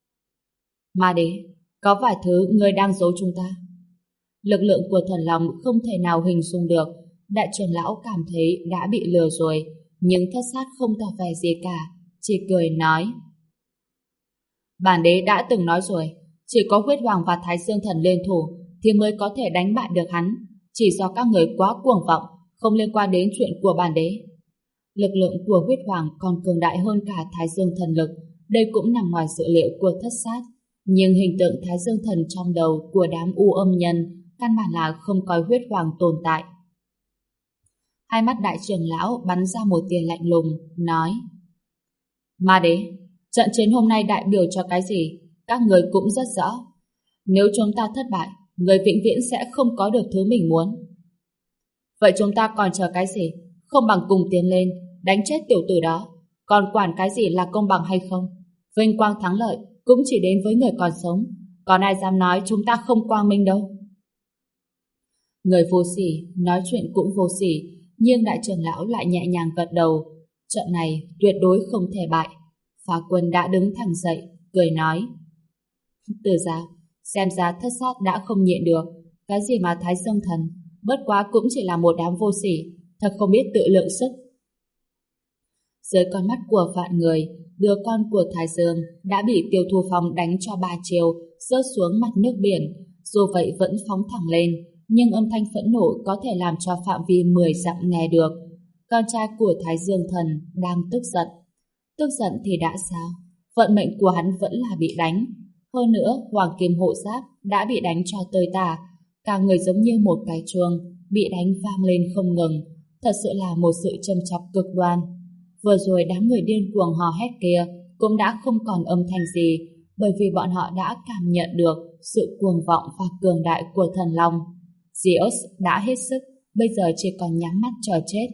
Ma Đế, có vài thứ ngươi đang giấu chúng ta? Lực lượng của thần long không thể nào hình dung được. Đại trưởng lão cảm thấy đã bị lừa rồi, nhưng thất sát không tỏ vẻ gì cả, chỉ cười nói: Bản đế đã từng nói rồi, chỉ có huyết hoàng và thái dương thần liên thủ thì mới có thể đánh bại được hắn. Chỉ do các người quá cuồng vọng, không liên quan đến chuyện của bản đế. Lực lượng của huyết hoàng còn cường đại hơn cả thái dương thần lực, đây cũng nằm ngoài dự liệu của thất sát. Nhưng hình tượng thái dương thần trong đầu của đám u âm nhân căn bản là không coi huyết hoàng tồn tại. Hai mắt đại trưởng lão bắn ra một tia lạnh lùng, nói: Ma đế, trận chiến hôm nay đại biểu cho cái gì? Các người cũng rất rõ. Nếu chúng ta thất bại, người vĩnh viễn sẽ không có được thứ mình muốn. Vậy chúng ta còn chờ cái gì? Không bằng cùng tiến lên, đánh chết tiểu tử đó. Còn quản cái gì là công bằng hay không? Vinh quang thắng lợi cũng chỉ đến với người còn sống. Còn ai dám nói chúng ta không quang minh đâu? Người vô sỉ, nói chuyện cũng vô sỉ, nhưng đại trưởng lão lại nhẹ nhàng gật đầu. Trận này tuyệt đối không thể bại. Phá Quân đã đứng thẳng dậy, cười nói: Từ Giao, xem ra thất sát đã không nhịn được. Cái gì mà thái dương thần, bất quá cũng chỉ là một đám vô sỉ, thật không biết tự lượng sức. Dưới con mắt của vạn người, đứa con của Thái Dương đã bị Tiêu Thu Phong đánh cho 3 chiều, rớt xuống mặt nước biển. Dù vậy vẫn phóng thẳng lên, nhưng âm thanh phẫn nộ có thể làm cho phạm vi 10 dặm nghe được. con trai của Thái Dương Thần đang tức giận. Tức giận thì đã sao? Vận mệnh của hắn vẫn là bị đánh. Hơn nữa, Hoàng Kim Hộ Giáp đã bị đánh cho tơi tả. Cả người giống như một cái chuông, bị đánh vang lên không ngừng. Thật sự là một sự châm chọc cực đoan. Vừa rồi đám người điên cuồng hò hét kia cũng đã không còn âm thanh gì, bởi vì bọn họ đã cảm nhận được sự cuồng vọng và cường đại của thần long. Zeus đã hết sức, bây giờ chỉ còn nhắm mắt chờ chết.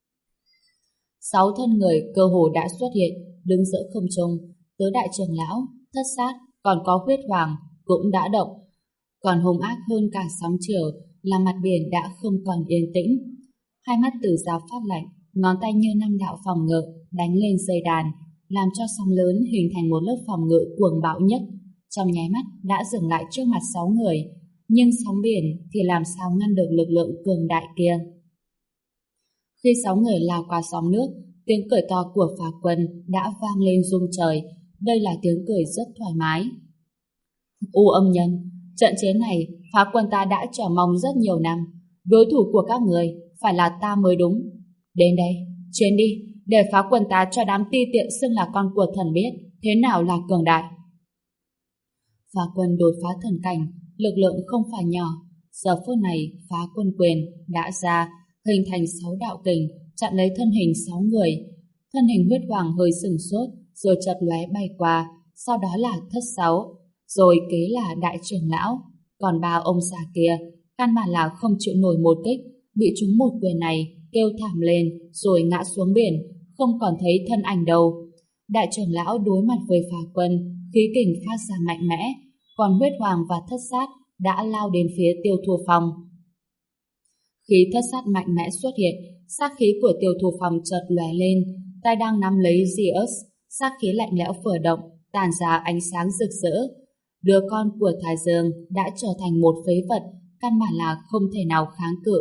6 thân người cơ hồ đã xuất hiện, đứng giữa không trung. Tứ đại trưởng lão, Thất Sát, còn có Huyết Hoàng cũng đã động. Còn hung ác hơn cả sóng chiều là mặt biển đã không còn yên tĩnh. Hai mắt Tử Giao phát lạnh, ngón tay như 5 đạo phòng ngự đánh lên dây đàn, làm cho sóng lớn hình thành một lớp phòng ngự cuồng bạo nhất. Trong nháy mắt đã dừng lại trước mặt 6 người, nhưng sóng biển thì làm sao ngăn được lực lượng cường đại kia. Khi 6 người lao qua sóng nước, tiếng cười to của Phá Quân đã vang lên rung trời. Đây là tiếng cười rất thoải mái. U Âm Nhân, trận chiến này Phá Quân ta đã chờ mong rất nhiều năm. Đối thủ của các người phải là ta mới đúng. Đến đây, chiến đi, để Phá Quân ta cho đám ti tiện xưng là con của thần biết thế nào là cường đại. Phá Quân đột phá thần cảnh, lực lượng không phải nhỏ. Giờ phút này Phá Quân quyền đã ra, hình thành 6 đạo kình chặn lấy thân hình 6 người. Thân hình Huyết Hoàng hơi sừng sốt, rồi chợt lóe bay qua, sau đó là Thất Sáu, rồi kế là Đại Trưởng Lão. Còn 3 ông già kia căn bản là không chịu nổi một kích, bị trúng một quyền này kêu thảm lên rồi ngã xuống biển, không còn thấy thân ảnh đâu. Đại Trưởng Lão đối mặt với Phá Quân, khí kình phát ra mạnh mẽ, còn Huyết Hoàng và Thất Sát đã lao đến phía Tiêu Thu Phong. Khí Thất Sát mạnh mẽ xuất hiện, sát khí của Tiêu Thu Phong chợt lóe lên, tay đang nắm lấy Zeus, sát khí lạnh lẽo phở động, tản ra ánh sáng rực rỡ. Đứa con của Thái Dương đã trở thành một phế vật, căn bản là không thể nào kháng cự.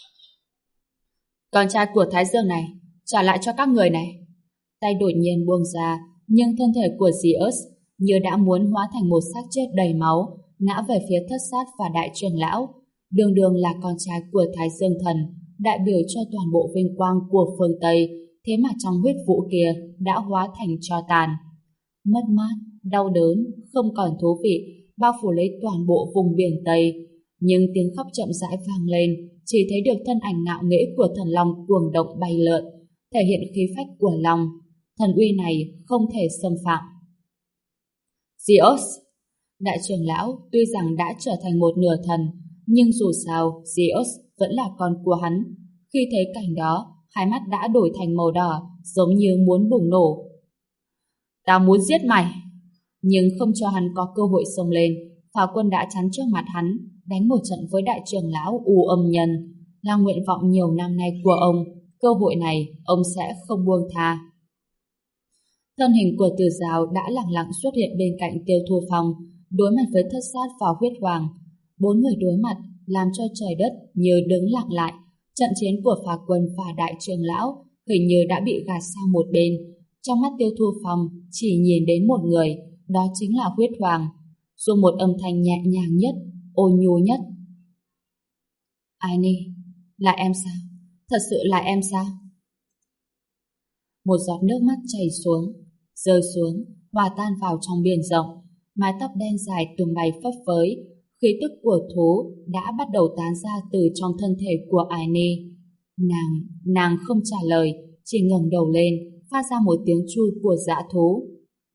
Con trai của Thái Dương này, trả lại cho các người này. Tay đột nhiên buông ra, nhưng thân thể của Zeus như đã muốn hóa thành một xác chết đầy máu, ngã về phía Thất Sát và Đại Trưởng Lão. Đường đường là con trai của Thái Dương Thần, đại biểu cho toàn bộ vinh quang của phương Tây, thế mà trong huyết vũ kia đã hóa thành tro tàn. Mất mát, đau đớn, không còn thú vị, bao phủ lấy toàn bộ vùng biển Tây. Nhưng tiếng khóc chậm rãi vang lên, chỉ thấy được thân ảnh ngạo nghễ của thần long cuồng động bay lượn, thể hiện khí phách của long. Thần uy này không thể xâm phạm. Zeus! Đại trưởng lão tuy rằng đã trở thành một nửa thần, nhưng dù sao Zeus vẫn là con của hắn. Khi thấy cảnh đó, hai mắt đã đổi thành màu đỏ, giống như muốn bùng nổ. Ta muốn giết mày! Nhưng không cho hắn có cơ hội xông lên, Phá Quân đã chắn trước mặt hắn, đánh một trận với Đại trưởng lão U Âm Nhân. Là nguyện vọng nhiều năm nay của ông, cơ hội này ông sẽ không buông tha. Thân hình của Từ Giao đã lặng lặng xuất hiện bên cạnh Tiêu Thu Phong, đối mặt với Thất Sát và Huyết Hoàng. 4 người đối mặt làm cho trời đất như đứng lặng lại. Trận chiến của Phá Quân và Đại trưởng lão hình như đã bị gạt sang một bên. Trong mắt Tiêu Thu Phong chỉ nhìn đến một người, đó chính là Huyết Hoàng. Dùng một âm thanh nhẹ nhàng nhất, ôn nhu nhất. Ai Ni, là em sao? Thật sự là em sao? Một giọt nước mắt chảy xuống, rơi xuống, hòa tan vào trong biển rộng. Mái tóc đen dài tung bay phấp phới, khí tức của thú đã bắt đầu tán ra từ trong thân thể của Ai Ni. Nàng không trả lời, chỉ ngẩng đầu lên, phát ra một tiếng chui của dã thú.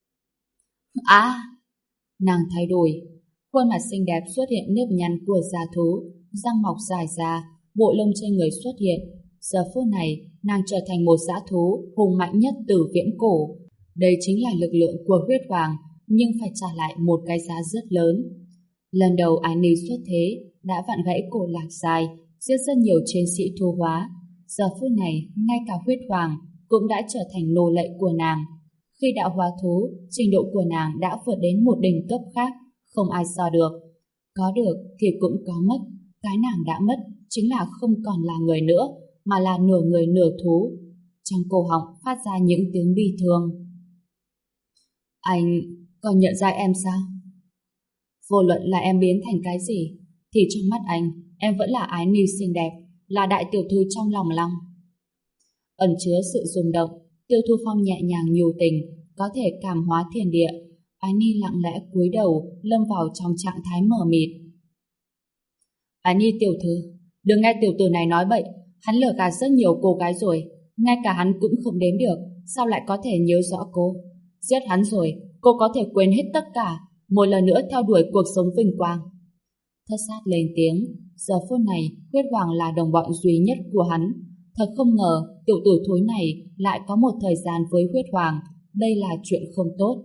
Nàng thay đổi, khuôn mặt xinh đẹp xuất hiện nếp nhăn của dã thú, răng mọc dài ra, bộ lông trên người xuất hiện. Giờ phút này, nàng trở thành một dã thú hùng mạnh nhất từ viễn cổ. Đây chính là lực lượng của Huyết Hoàng, nhưng phải trả lại một cái giá rất lớn. Lần đầu Ái Ni xuất thế, đã vặn gãy cổ Lạc Giai, giết rất nhiều chiến sĩ thu hóa. Giờ phút này, ngay cả Huyết Hoàng cũng đã trở thành nô lệ của nàng. Khi đã hóa thú, trình độ của nàng đã vượt đến một đỉnh cấp khác, không ai so được. Có được thì cũng có mất, cái nàng đã mất chính là không còn là người nữa, mà là nửa người nửa thú. Trong cổ họng phát ra những tiếng bi thương. Anh còn nhận ra em sao? Vô luận là em biến thành cái gì, thì trong mắt anh, em vẫn là Ái Ni xinh đẹp, là đại tiểu thư trong lòng Long. ẩn chứa sự rung động. Tiêu Thu Phong nhẹ nhàng nhu tình, có thể cảm hóa thiên địa. Ái Ni lặng lẽ cúi đầu, lâm vào trong trạng thái mờ mịt. Ái Ni tiểu thư, đừng nghe tiểu tử này nói bậy, hắn lừa gạt rất nhiều cô gái rồi, ngay cả hắn cũng không đếm được, sao lại có thể nhớ rõ cô? Giết hắn rồi, cô có thể quên hết tất cả, một lần nữa theo đuổi cuộc sống vinh quang. Thất sát lên tiếng, giờ phút này Huyết Hoàng là đồng bọn duy nhất của hắn. Thật không ngờ tiểu tử thối này lại có một thời gian với Huyết Hoàng, đây là chuyện không tốt.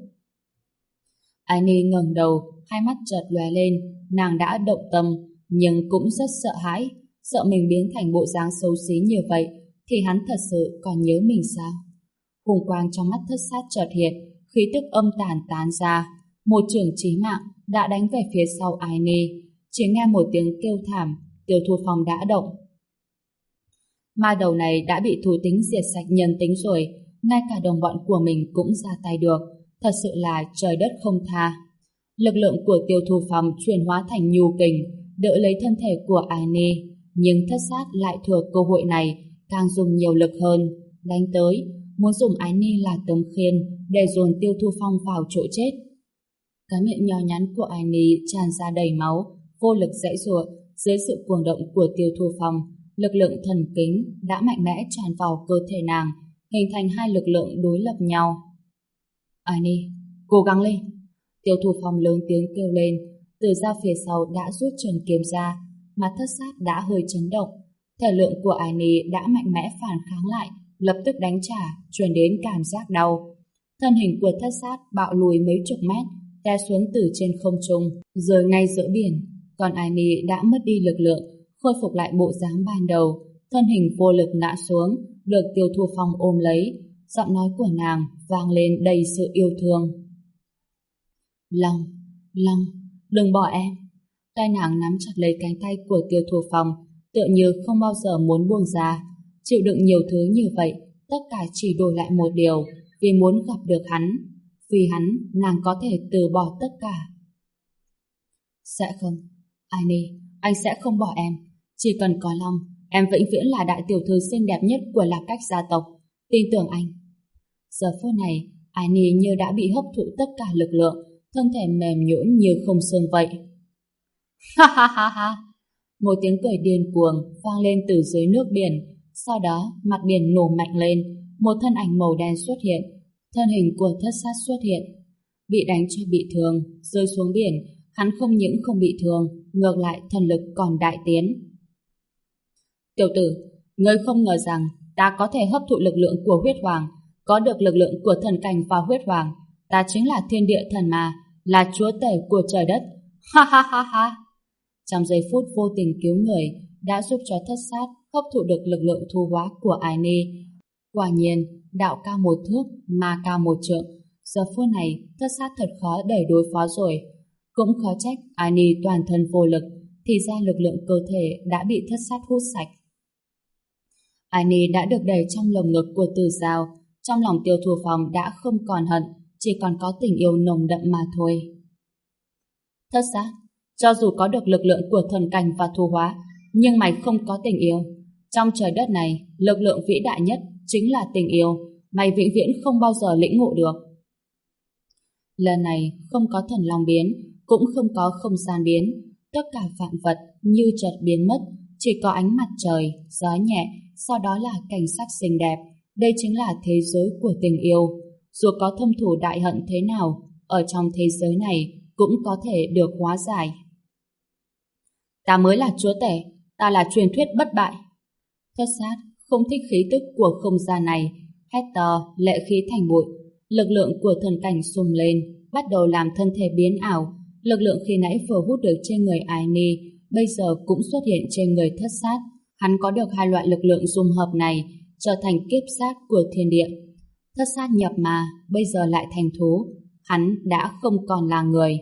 Ái Ni ngẩng đầu, hai mắt chợt lóe lên, nàng đã động tâm, nhưng cũng rất sợ hãi, sợ mình biến thành bộ dáng xấu xí như vậy, thì hắn thật sự còn nhớ mình sao? Hùng quang trong mắt thất sát chợt hiện, khí tức âm tàn tán ra, một chưởng chí mạng đã đánh về phía sau Ái Ni. Chỉ nghe một tiếng kêu thảm, Tiêu Thu Phong đã động. Ma đầu này đã bị thú tính diệt sạch nhân tính rồi, ngay cả đồng bọn của mình cũng ra tay được, thật sự là trời đất không tha. Lực lượng của Tiêu Thu Phong chuyển hóa thành nhu kình, đỡ lấy thân thể của Ái Ni, nhưng thất sát lại thừa cơ hội này, càng dùng nhiều lực hơn, đánh tới, muốn dùng Ái Ni là tấm khiên để dồn Tiêu Thu Phong vào chỗ chết. Cái miệng nhỏ nhắn của Ái Ni tràn ra đầy máu, vô lực giãy giụa dưới sự cuồng động của Tiêu Thu Phong. Lực lượng thần kính đã mạnh mẽ tràn vào cơ thể nàng, hình thành hai lực lượng đối lập nhau. Ái Ni, cố gắng lên! Tiêu Thu Phong lớn tiếng kêu lên, từ ra phía sau đã rút trường kiếm ra, mà thất sát đã hơi chấn động. Thể lượng của Ái Ni đã mạnh mẽ phản kháng lại, lập tức đánh trả, truyền đến cảm giác đau. Thân hình của thất sát bạo lùi mấy chục mét, té xuống từ trên không trung, rơi ngay giữa biển. Còn Ái Ni đã mất đi lực lượng, khôi phục lại bộ dáng ban đầu, thân hình vô lực ngã xuống, được Tiêu Thu Phong ôm lấy. Giọng nói của nàng vang lên đầy sự yêu thương. Long, Long, đừng bỏ em. Tay nàng nắm chặt lấy cánh tay của Tiêu Thu Phong, tựa như không bao giờ muốn buông ra. Chịu đựng nhiều thứ như vậy, tất cả chỉ đổi lại một điều, vì muốn gặp được hắn. Vì hắn, nàng có thể từ bỏ tất cả. Sẽ không, Ái Ni, anh sẽ không bỏ em. Chỉ cần có Long, em vĩnh viễn là đại tiểu thư xinh đẹp nhất của Lạc Cách gia tộc. Tin tưởng anh. Giờ phút này, Ái Ni như đã bị hấp thụ tất cả lực lượng, thân thể mềm nhũn như không xương vậy. Ha ha ha ha! Một tiếng cười điên cuồng vang lên từ dưới nước biển. Sau đó, mặt biển nổ mạnh lên, một thân ảnh màu đen xuất hiện. Thân hình của thất sát xuất hiện. Bị đánh cho bị thương, rơi xuống biển, hắn không những không bị thương, ngược lại thần lực còn đại tiến. Tiểu tử, ngươi không ngờ rằng ta có thể hấp thụ lực lượng của huyết hoàng, có được lực lượng của thần cảnh và huyết hoàng. Ta chính là thiên địa thần ma, là chúa tể của trời đất. Ha ha ha ha! Trong giây phút vô tình cứu người, đã giúp cho thất sát hấp thụ được lực lượng thu hóa của Ái Ni. Quả nhiên, đạo cao một thước, ma cao một trượng. Giờ phút này, thất sát thật khó để đối phó rồi. Cũng khó trách Ái Ni toàn thân vô lực, thì ra lực lượng cơ thể đã bị thất sát hút sạch. Ái Ni đã được đẩy trong lồng ngực của Từ Giao, trong lòng Tiêu Thu Phong đã không còn hận, chỉ còn có tình yêu nồng đậm mà thôi. Thất sát, cho dù có được lực lượng của thần cảnh và thu hóa, nhưng mày không có tình yêu. Trong trời đất này, lực lượng vĩ đại nhất chính là tình yêu, mày vĩnh viễn không bao giờ lĩnh ngộ được. Lần này không có thần long biến, cũng không có không gian biến, tất cả vạn vật như chợt biến mất, chỉ có ánh mặt trời, gió nhẹ, sau đó là cảnh sắc xinh đẹp. Đây chính là thế giới của tình yêu. Dù có thâm thù đại hận thế nào, ở trong thế giới này cũng có thể được hóa giải. Ta mới là chúa tể, ta là truyền thuyết bất bại. Thất sát không thích khí tức của không gian này, hét to, lệ khí thành bụi. Lực lượng của thần cảnh sùng lên, bắt đầu làm thân thể biến ảo. Lực lượng khi nãy vừa hút được trên người Ái Ni, bây giờ cũng xuất hiện trên người thất sát. Hắn có được hai loại lực lượng dung hợp này, trở thành kiếp sát của thiên địa. Thất sát nhập ma, bây giờ lại thành thú. Hắn đã không còn là người.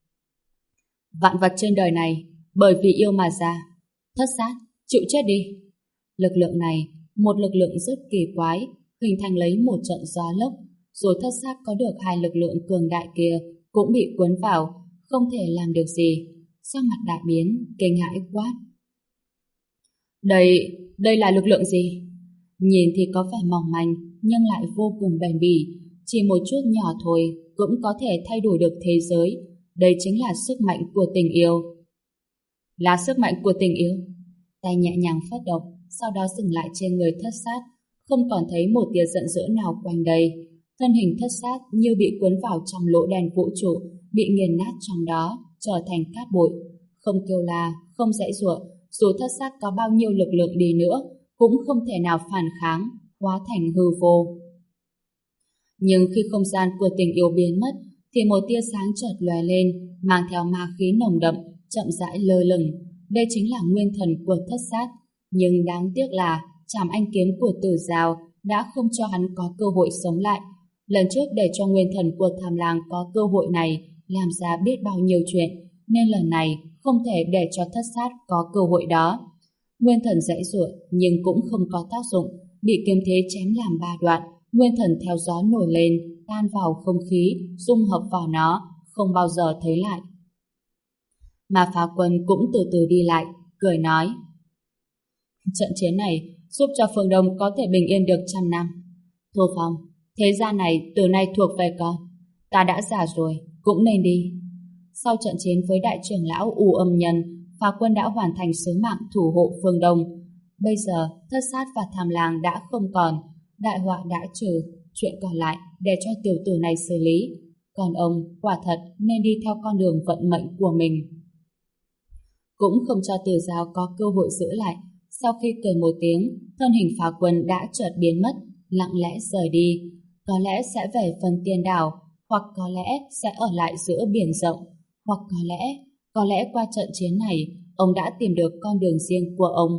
Vạn vật trên đời này, bởi vì yêu mà ra. Thất sát, chịu chết đi. Lực lượng này, một lực lượng rất kỳ quái, hình thành lấy một trận gió lốc. Rồi thất sát có được hai lực lượng cường đại kia, cũng bị cuốn vào, không thể làm được gì. Sắc mặt đại biến, kinh hãi quát. Đây là lực lượng gì? nhìn thì có vẻ mỏng manh nhưng lại vô cùng bền bỉ, chỉ một chút nhỏ thôi cũng có thể thay đổi được thế giới. Đây chính là sức mạnh của tình yêu. Là sức mạnh của tình yêu. Tay nhẹ nhàng phất động, sau đó dừng lại trên người thất sát, không còn thấy một tia giận dữ nào quanh đây. Thân hình thất sát như bị cuốn vào trong lỗ đen vũ trụ, bị nghiền nát trong đó, trở thành cát bụi. Không kêu la, không giãy giụa, dù thất sát có bao nhiêu lực lượng đi nữa, cũng không thể nào phản kháng, hóa thành hư vô. Nhưng khi không gian của tình yêu biến mất, thì một tia sáng chợt lóe lên, mang theo ma khí nồng đậm, chậm rãi lơ lửng. Đây chính là nguyên thần của thất sát. Nhưng đáng tiếc là trảm anh kiếm của Tử Giao đã không cho hắn có cơ hội sống lại. Lần trước để cho nguyên thần của Tham Lang có cơ hội này, làm ra biết bao nhiêu chuyện, nên lần này không thể để cho thất sát có cơ hội đó. Nguyên thần giãy giụa nhưng cũng không có tác dụng, bị kiếm thế chém làm ba đoạn. Nguyên thần theo gió nổi lên, tan vào không khí, dung hợp vào nó, không bao giờ thấy lại. Mà Phá Quân cũng từ từ đi lại, cười nói: trận chiến này giúp cho phương Đông có thể bình yên được 100 năm. Thu Phong, thế gian này từ nay thuộc về con. Ta đã già rồi, cũng nên đi. Sau trận chiến với đại trưởng lão U Âm Nhân, Phá Quân đã hoàn thành sứ mạng thủ hộ phương Đông. Bây giờ, thất sát và Tham Lang đã không còn, đại họa đã trừ, chuyện còn lại để cho tiểu tử này xử lý. Còn ông, quả thật nên đi theo con đường vận mệnh của mình. Cũng không cho Tử Giao có cơ hội giữ lại. Sau khi cười một tiếng, thân hình Phá Quân đã chợt biến mất, lặng lẽ rời đi. Có lẽ sẽ về phần Tiên Đảo, hoặc có lẽ sẽ ở lại giữa biển rộng, hoặc có lẽ qua trận chiến này, ông đã tìm được con đường riêng của ông.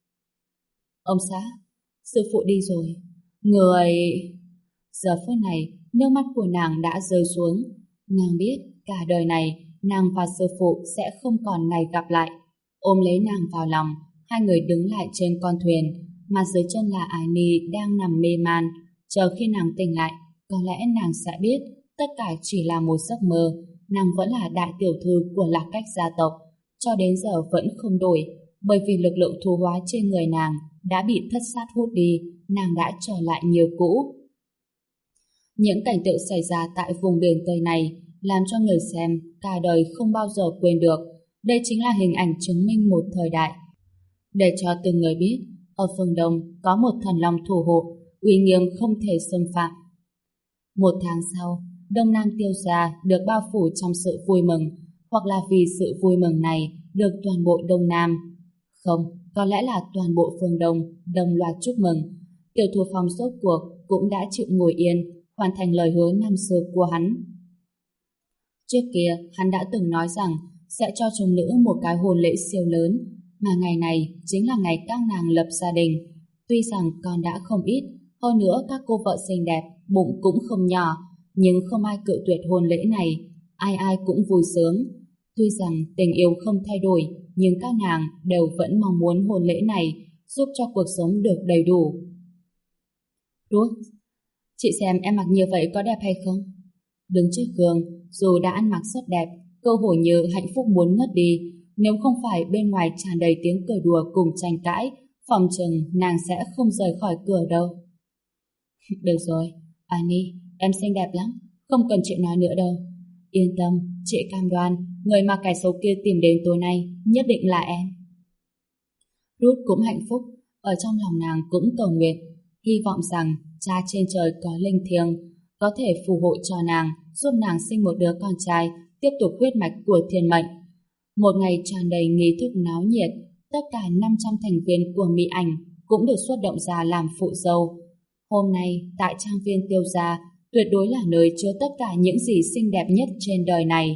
Ông xã, sư phụ đi rồi. Người... Giờ phút này, nước mắt của nàng đã rơi xuống. Nàng biết cả đời này nàng và sư phụ sẽ không còn ngày gặp lại. Ôm lấy nàng vào lòng, hai người đứng lại trên con thuyền, mà dưới chân là Ái Ni đang nằm mê man. Chờ khi nàng tỉnh lại, có lẽ nàng sẽ biết tất cả chỉ là một giấc mơ. Nàng vẫn là đại tiểu thư của Lạc Cách gia tộc, cho đến giờ vẫn không đổi, bởi vì lực lượng thu hóa trên người nàng đã bị thất sát hút đi, nàng đã trở lại như cũ. Những cảnh tượng xảy ra tại vùng biển Tây này làm cho người xem cả đời không bao giờ quên được. Đây chính là hình ảnh chứng minh một thời đại. Để cho từng người biết, ở phương Đông có một thần long thủ hộ, uy nghiêm không thể xâm phạm. Một tháng sau, Đông Nam Tiêu gia được bao phủ trong sự vui mừng, hoặc là vì sự vui mừng này được toàn bộ Đông Nam. Không, có lẽ là toàn bộ phương Đông đồng loạt chúc mừng. Tiểu Thu Phong rốt cuộc cũng đã chịu ngồi yên, hoàn thành lời hứa năm xưa của hắn. Trước kia, hắn đã từng nói rằng sẽ cho chúng nữ một cái hôn lễ siêu lớn, mà ngày này chính là ngày các nàng lập gia đình. Tuy rằng con đã không ít, hơn nữa các cô vợ xinh đẹp, bụng cũng không nhỏ, nhưng không ai cự tuyệt hôn lễ này, ai ai cũng vui sướng. Tuy rằng tình yêu không thay đổi, nhưng các nàng đều vẫn mong muốn hôn lễ này giúp cho cuộc sống được đầy đủ. Ruth, chị xem em mặc như vậy có đẹp hay không? Đứng trước gương, dù đã ăn mặc rất đẹp, cơ hồ như hạnh phúc muốn ngất đi. Nếu không phải bên ngoài tràn đầy tiếng cười đùa cùng tranh cãi, phòng chừng nàng sẽ không rời khỏi cửa đâu. Được rồi, Annie, em xinh đẹp lắm, không cần chị nói nữa đâu. Yên tâm, chị cam đoan, người mà kẻ xấu kia tìm đến tối nay nhất định là em. Ruth cũng hạnh phúc, ở trong lòng nàng cũng cầu nguyện, hy vọng rằng cha trên trời có linh thiêng, có thể phù hộ cho nàng, giúp nàng sinh một đứa con trai, tiếp tục huyết mạch của thiên mệnh. Một ngày tràn đầy nghi thức náo nhiệt, tất cả 500 thành viên của Mỹ Ảnh cũng được xuất động ra làm phụ dâu. Hôm nay, tại trang viên Tiêu gia, tuyệt đối là nơi chứa tất cả những gì xinh đẹp nhất trên đời này.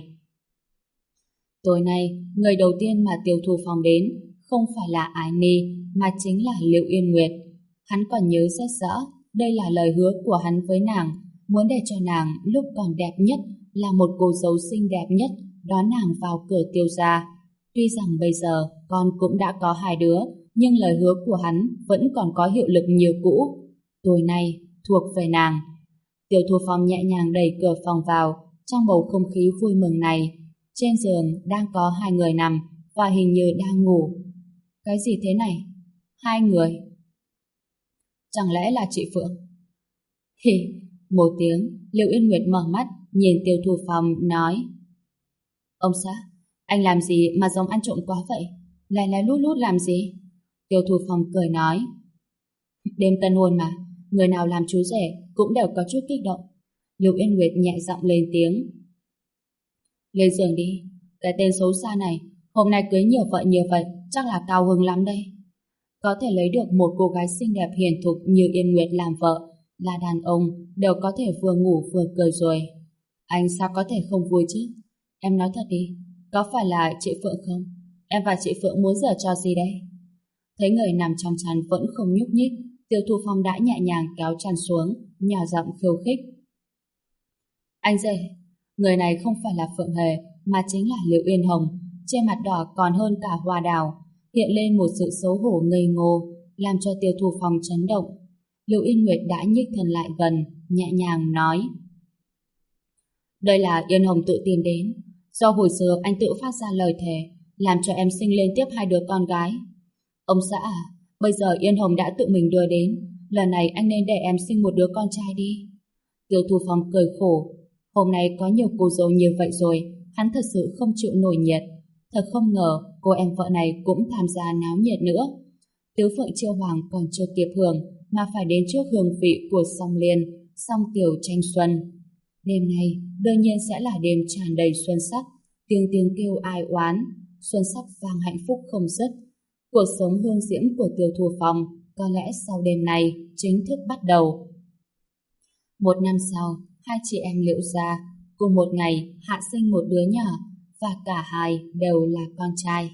Tối nay, người đầu tiên mà Tiêu Thu Phong đến không phải là Ái Ni, mà chính là Liệu Yên Nguyệt. Hắn còn nhớ rất rõ, đây là lời hứa của hắn với nàng, muốn để cho nàng lúc còn đẹp nhất, là một cô dâu xinh đẹp nhất, đón nàng vào cửa Tiêu gia. Tuy rằng bây giờ con cũng đã có 2 đứa, nhưng lời hứa của hắn vẫn còn có hiệu lực như cũ. Tối nay thuộc về nàng. Tiêu Thu Phong nhẹ nhàng đẩy cửa phòng vào, trong bầu không khí vui mừng này. Trên giường đang có 2 người nằm và hình như đang ngủ. Cái gì thế này? 2 người. chẳng lẽ là chị Phượng? Hì, một tiếng, Liệu Yên Nguyệt mở mắt, nhìn Tiêu Thu Phong nói: Ông xã, anh làm gì mà giống ăn trộm quá vậy? Lén lén lút lút làm gì? Tiêu Thu Phong cười nói: Đêm tân hôn mà, người nào làm chú rể cũng đều có chút kích động. Liệu Yên Nguyệt nhẹ giọng lên tiếng: Lên giường đi, cái tên xấu xa này, hôm nay cưới nhiều vợ nhiều vậy, chắc là cao hứng lắm đây. Có thể lấy được một cô gái xinh đẹp hiền thục như Yên Nguyệt làm vợ, là đàn ông đều có thể vừa ngủ vừa cười rồi. Anh sao có thể không vui chứ? Em nói thật đi, có phải là chị Phượng không? Em và chị Phượng muốn giở trò gì đây? Thấy người nằm trong chăn vẫn không nhúc nhích, Tiêu Thu Phong đã nhẹ nhàng kéo chăn xuống, nhỏ giọng khiêu khích: Anh rể, người này không phải là Phượng Hề, mà chính là Liệu Yên Hồng. Trên mặt đỏ còn hơn cả hoa đào, hiện lên một sự xấu hổ ngây ngô, làm cho Tiêu Thu Phong chấn động. Liệu Yên Nguyệt đã nhích thân lại gần, nhẹ nhàng nói: Đây là Yên Hồng tự tìm đến. Do hồi xưa anh tự phát ra lời thề, làm cho em sinh liên tiếp 2 đứa con gái. Ông xã à, bây giờ Yên Hồng đã tự mình đưa đến, lần này anh nên để em sinh một đứa con trai đi. Tiêu Thu Phong cười khổ. Hôm nay có nhiều cô dâu như vậy rồi, hắn thật sự không chịu nổi nhiệt. Thật không ngờ cô em vợ này cũng tham gia náo nhiệt nữa. Tiếu Phượng Chiêu Hoàng còn chưa kịp hưởng mà phải đến trước hương vị của song liên, song tiểu tranh xuân. Đêm nay đương nhiên sẽ là đêm tràn đầy xuân sắc, tiếng tiếng kêu ai oán, xuân sắc vang hạnh phúc không dứt. Cuộc sống hương diễm của Tiêu Thu Phong có lẽ sau đêm này chính thức bắt đầu. 1 năm sau, 2 chị em Liệu gia cùng một ngày hạ sinh một đứa nhỏ, và cả hai đều là con trai.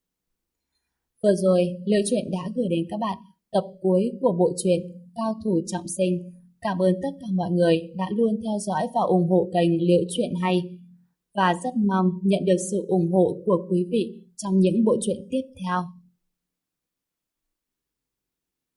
Vừa rồi, Liễu Chuyện đã gửi đến các bạn tập cuối của bộ truyện Cao Thủ Trọng Sinh. Cảm ơn tất cả mọi người đã luôn theo dõi và ủng hộ kênh Liễu Chuyện Hay, và rất mong nhận được sự ủng hộ của quý vị trong những bộ truyện tiếp theo.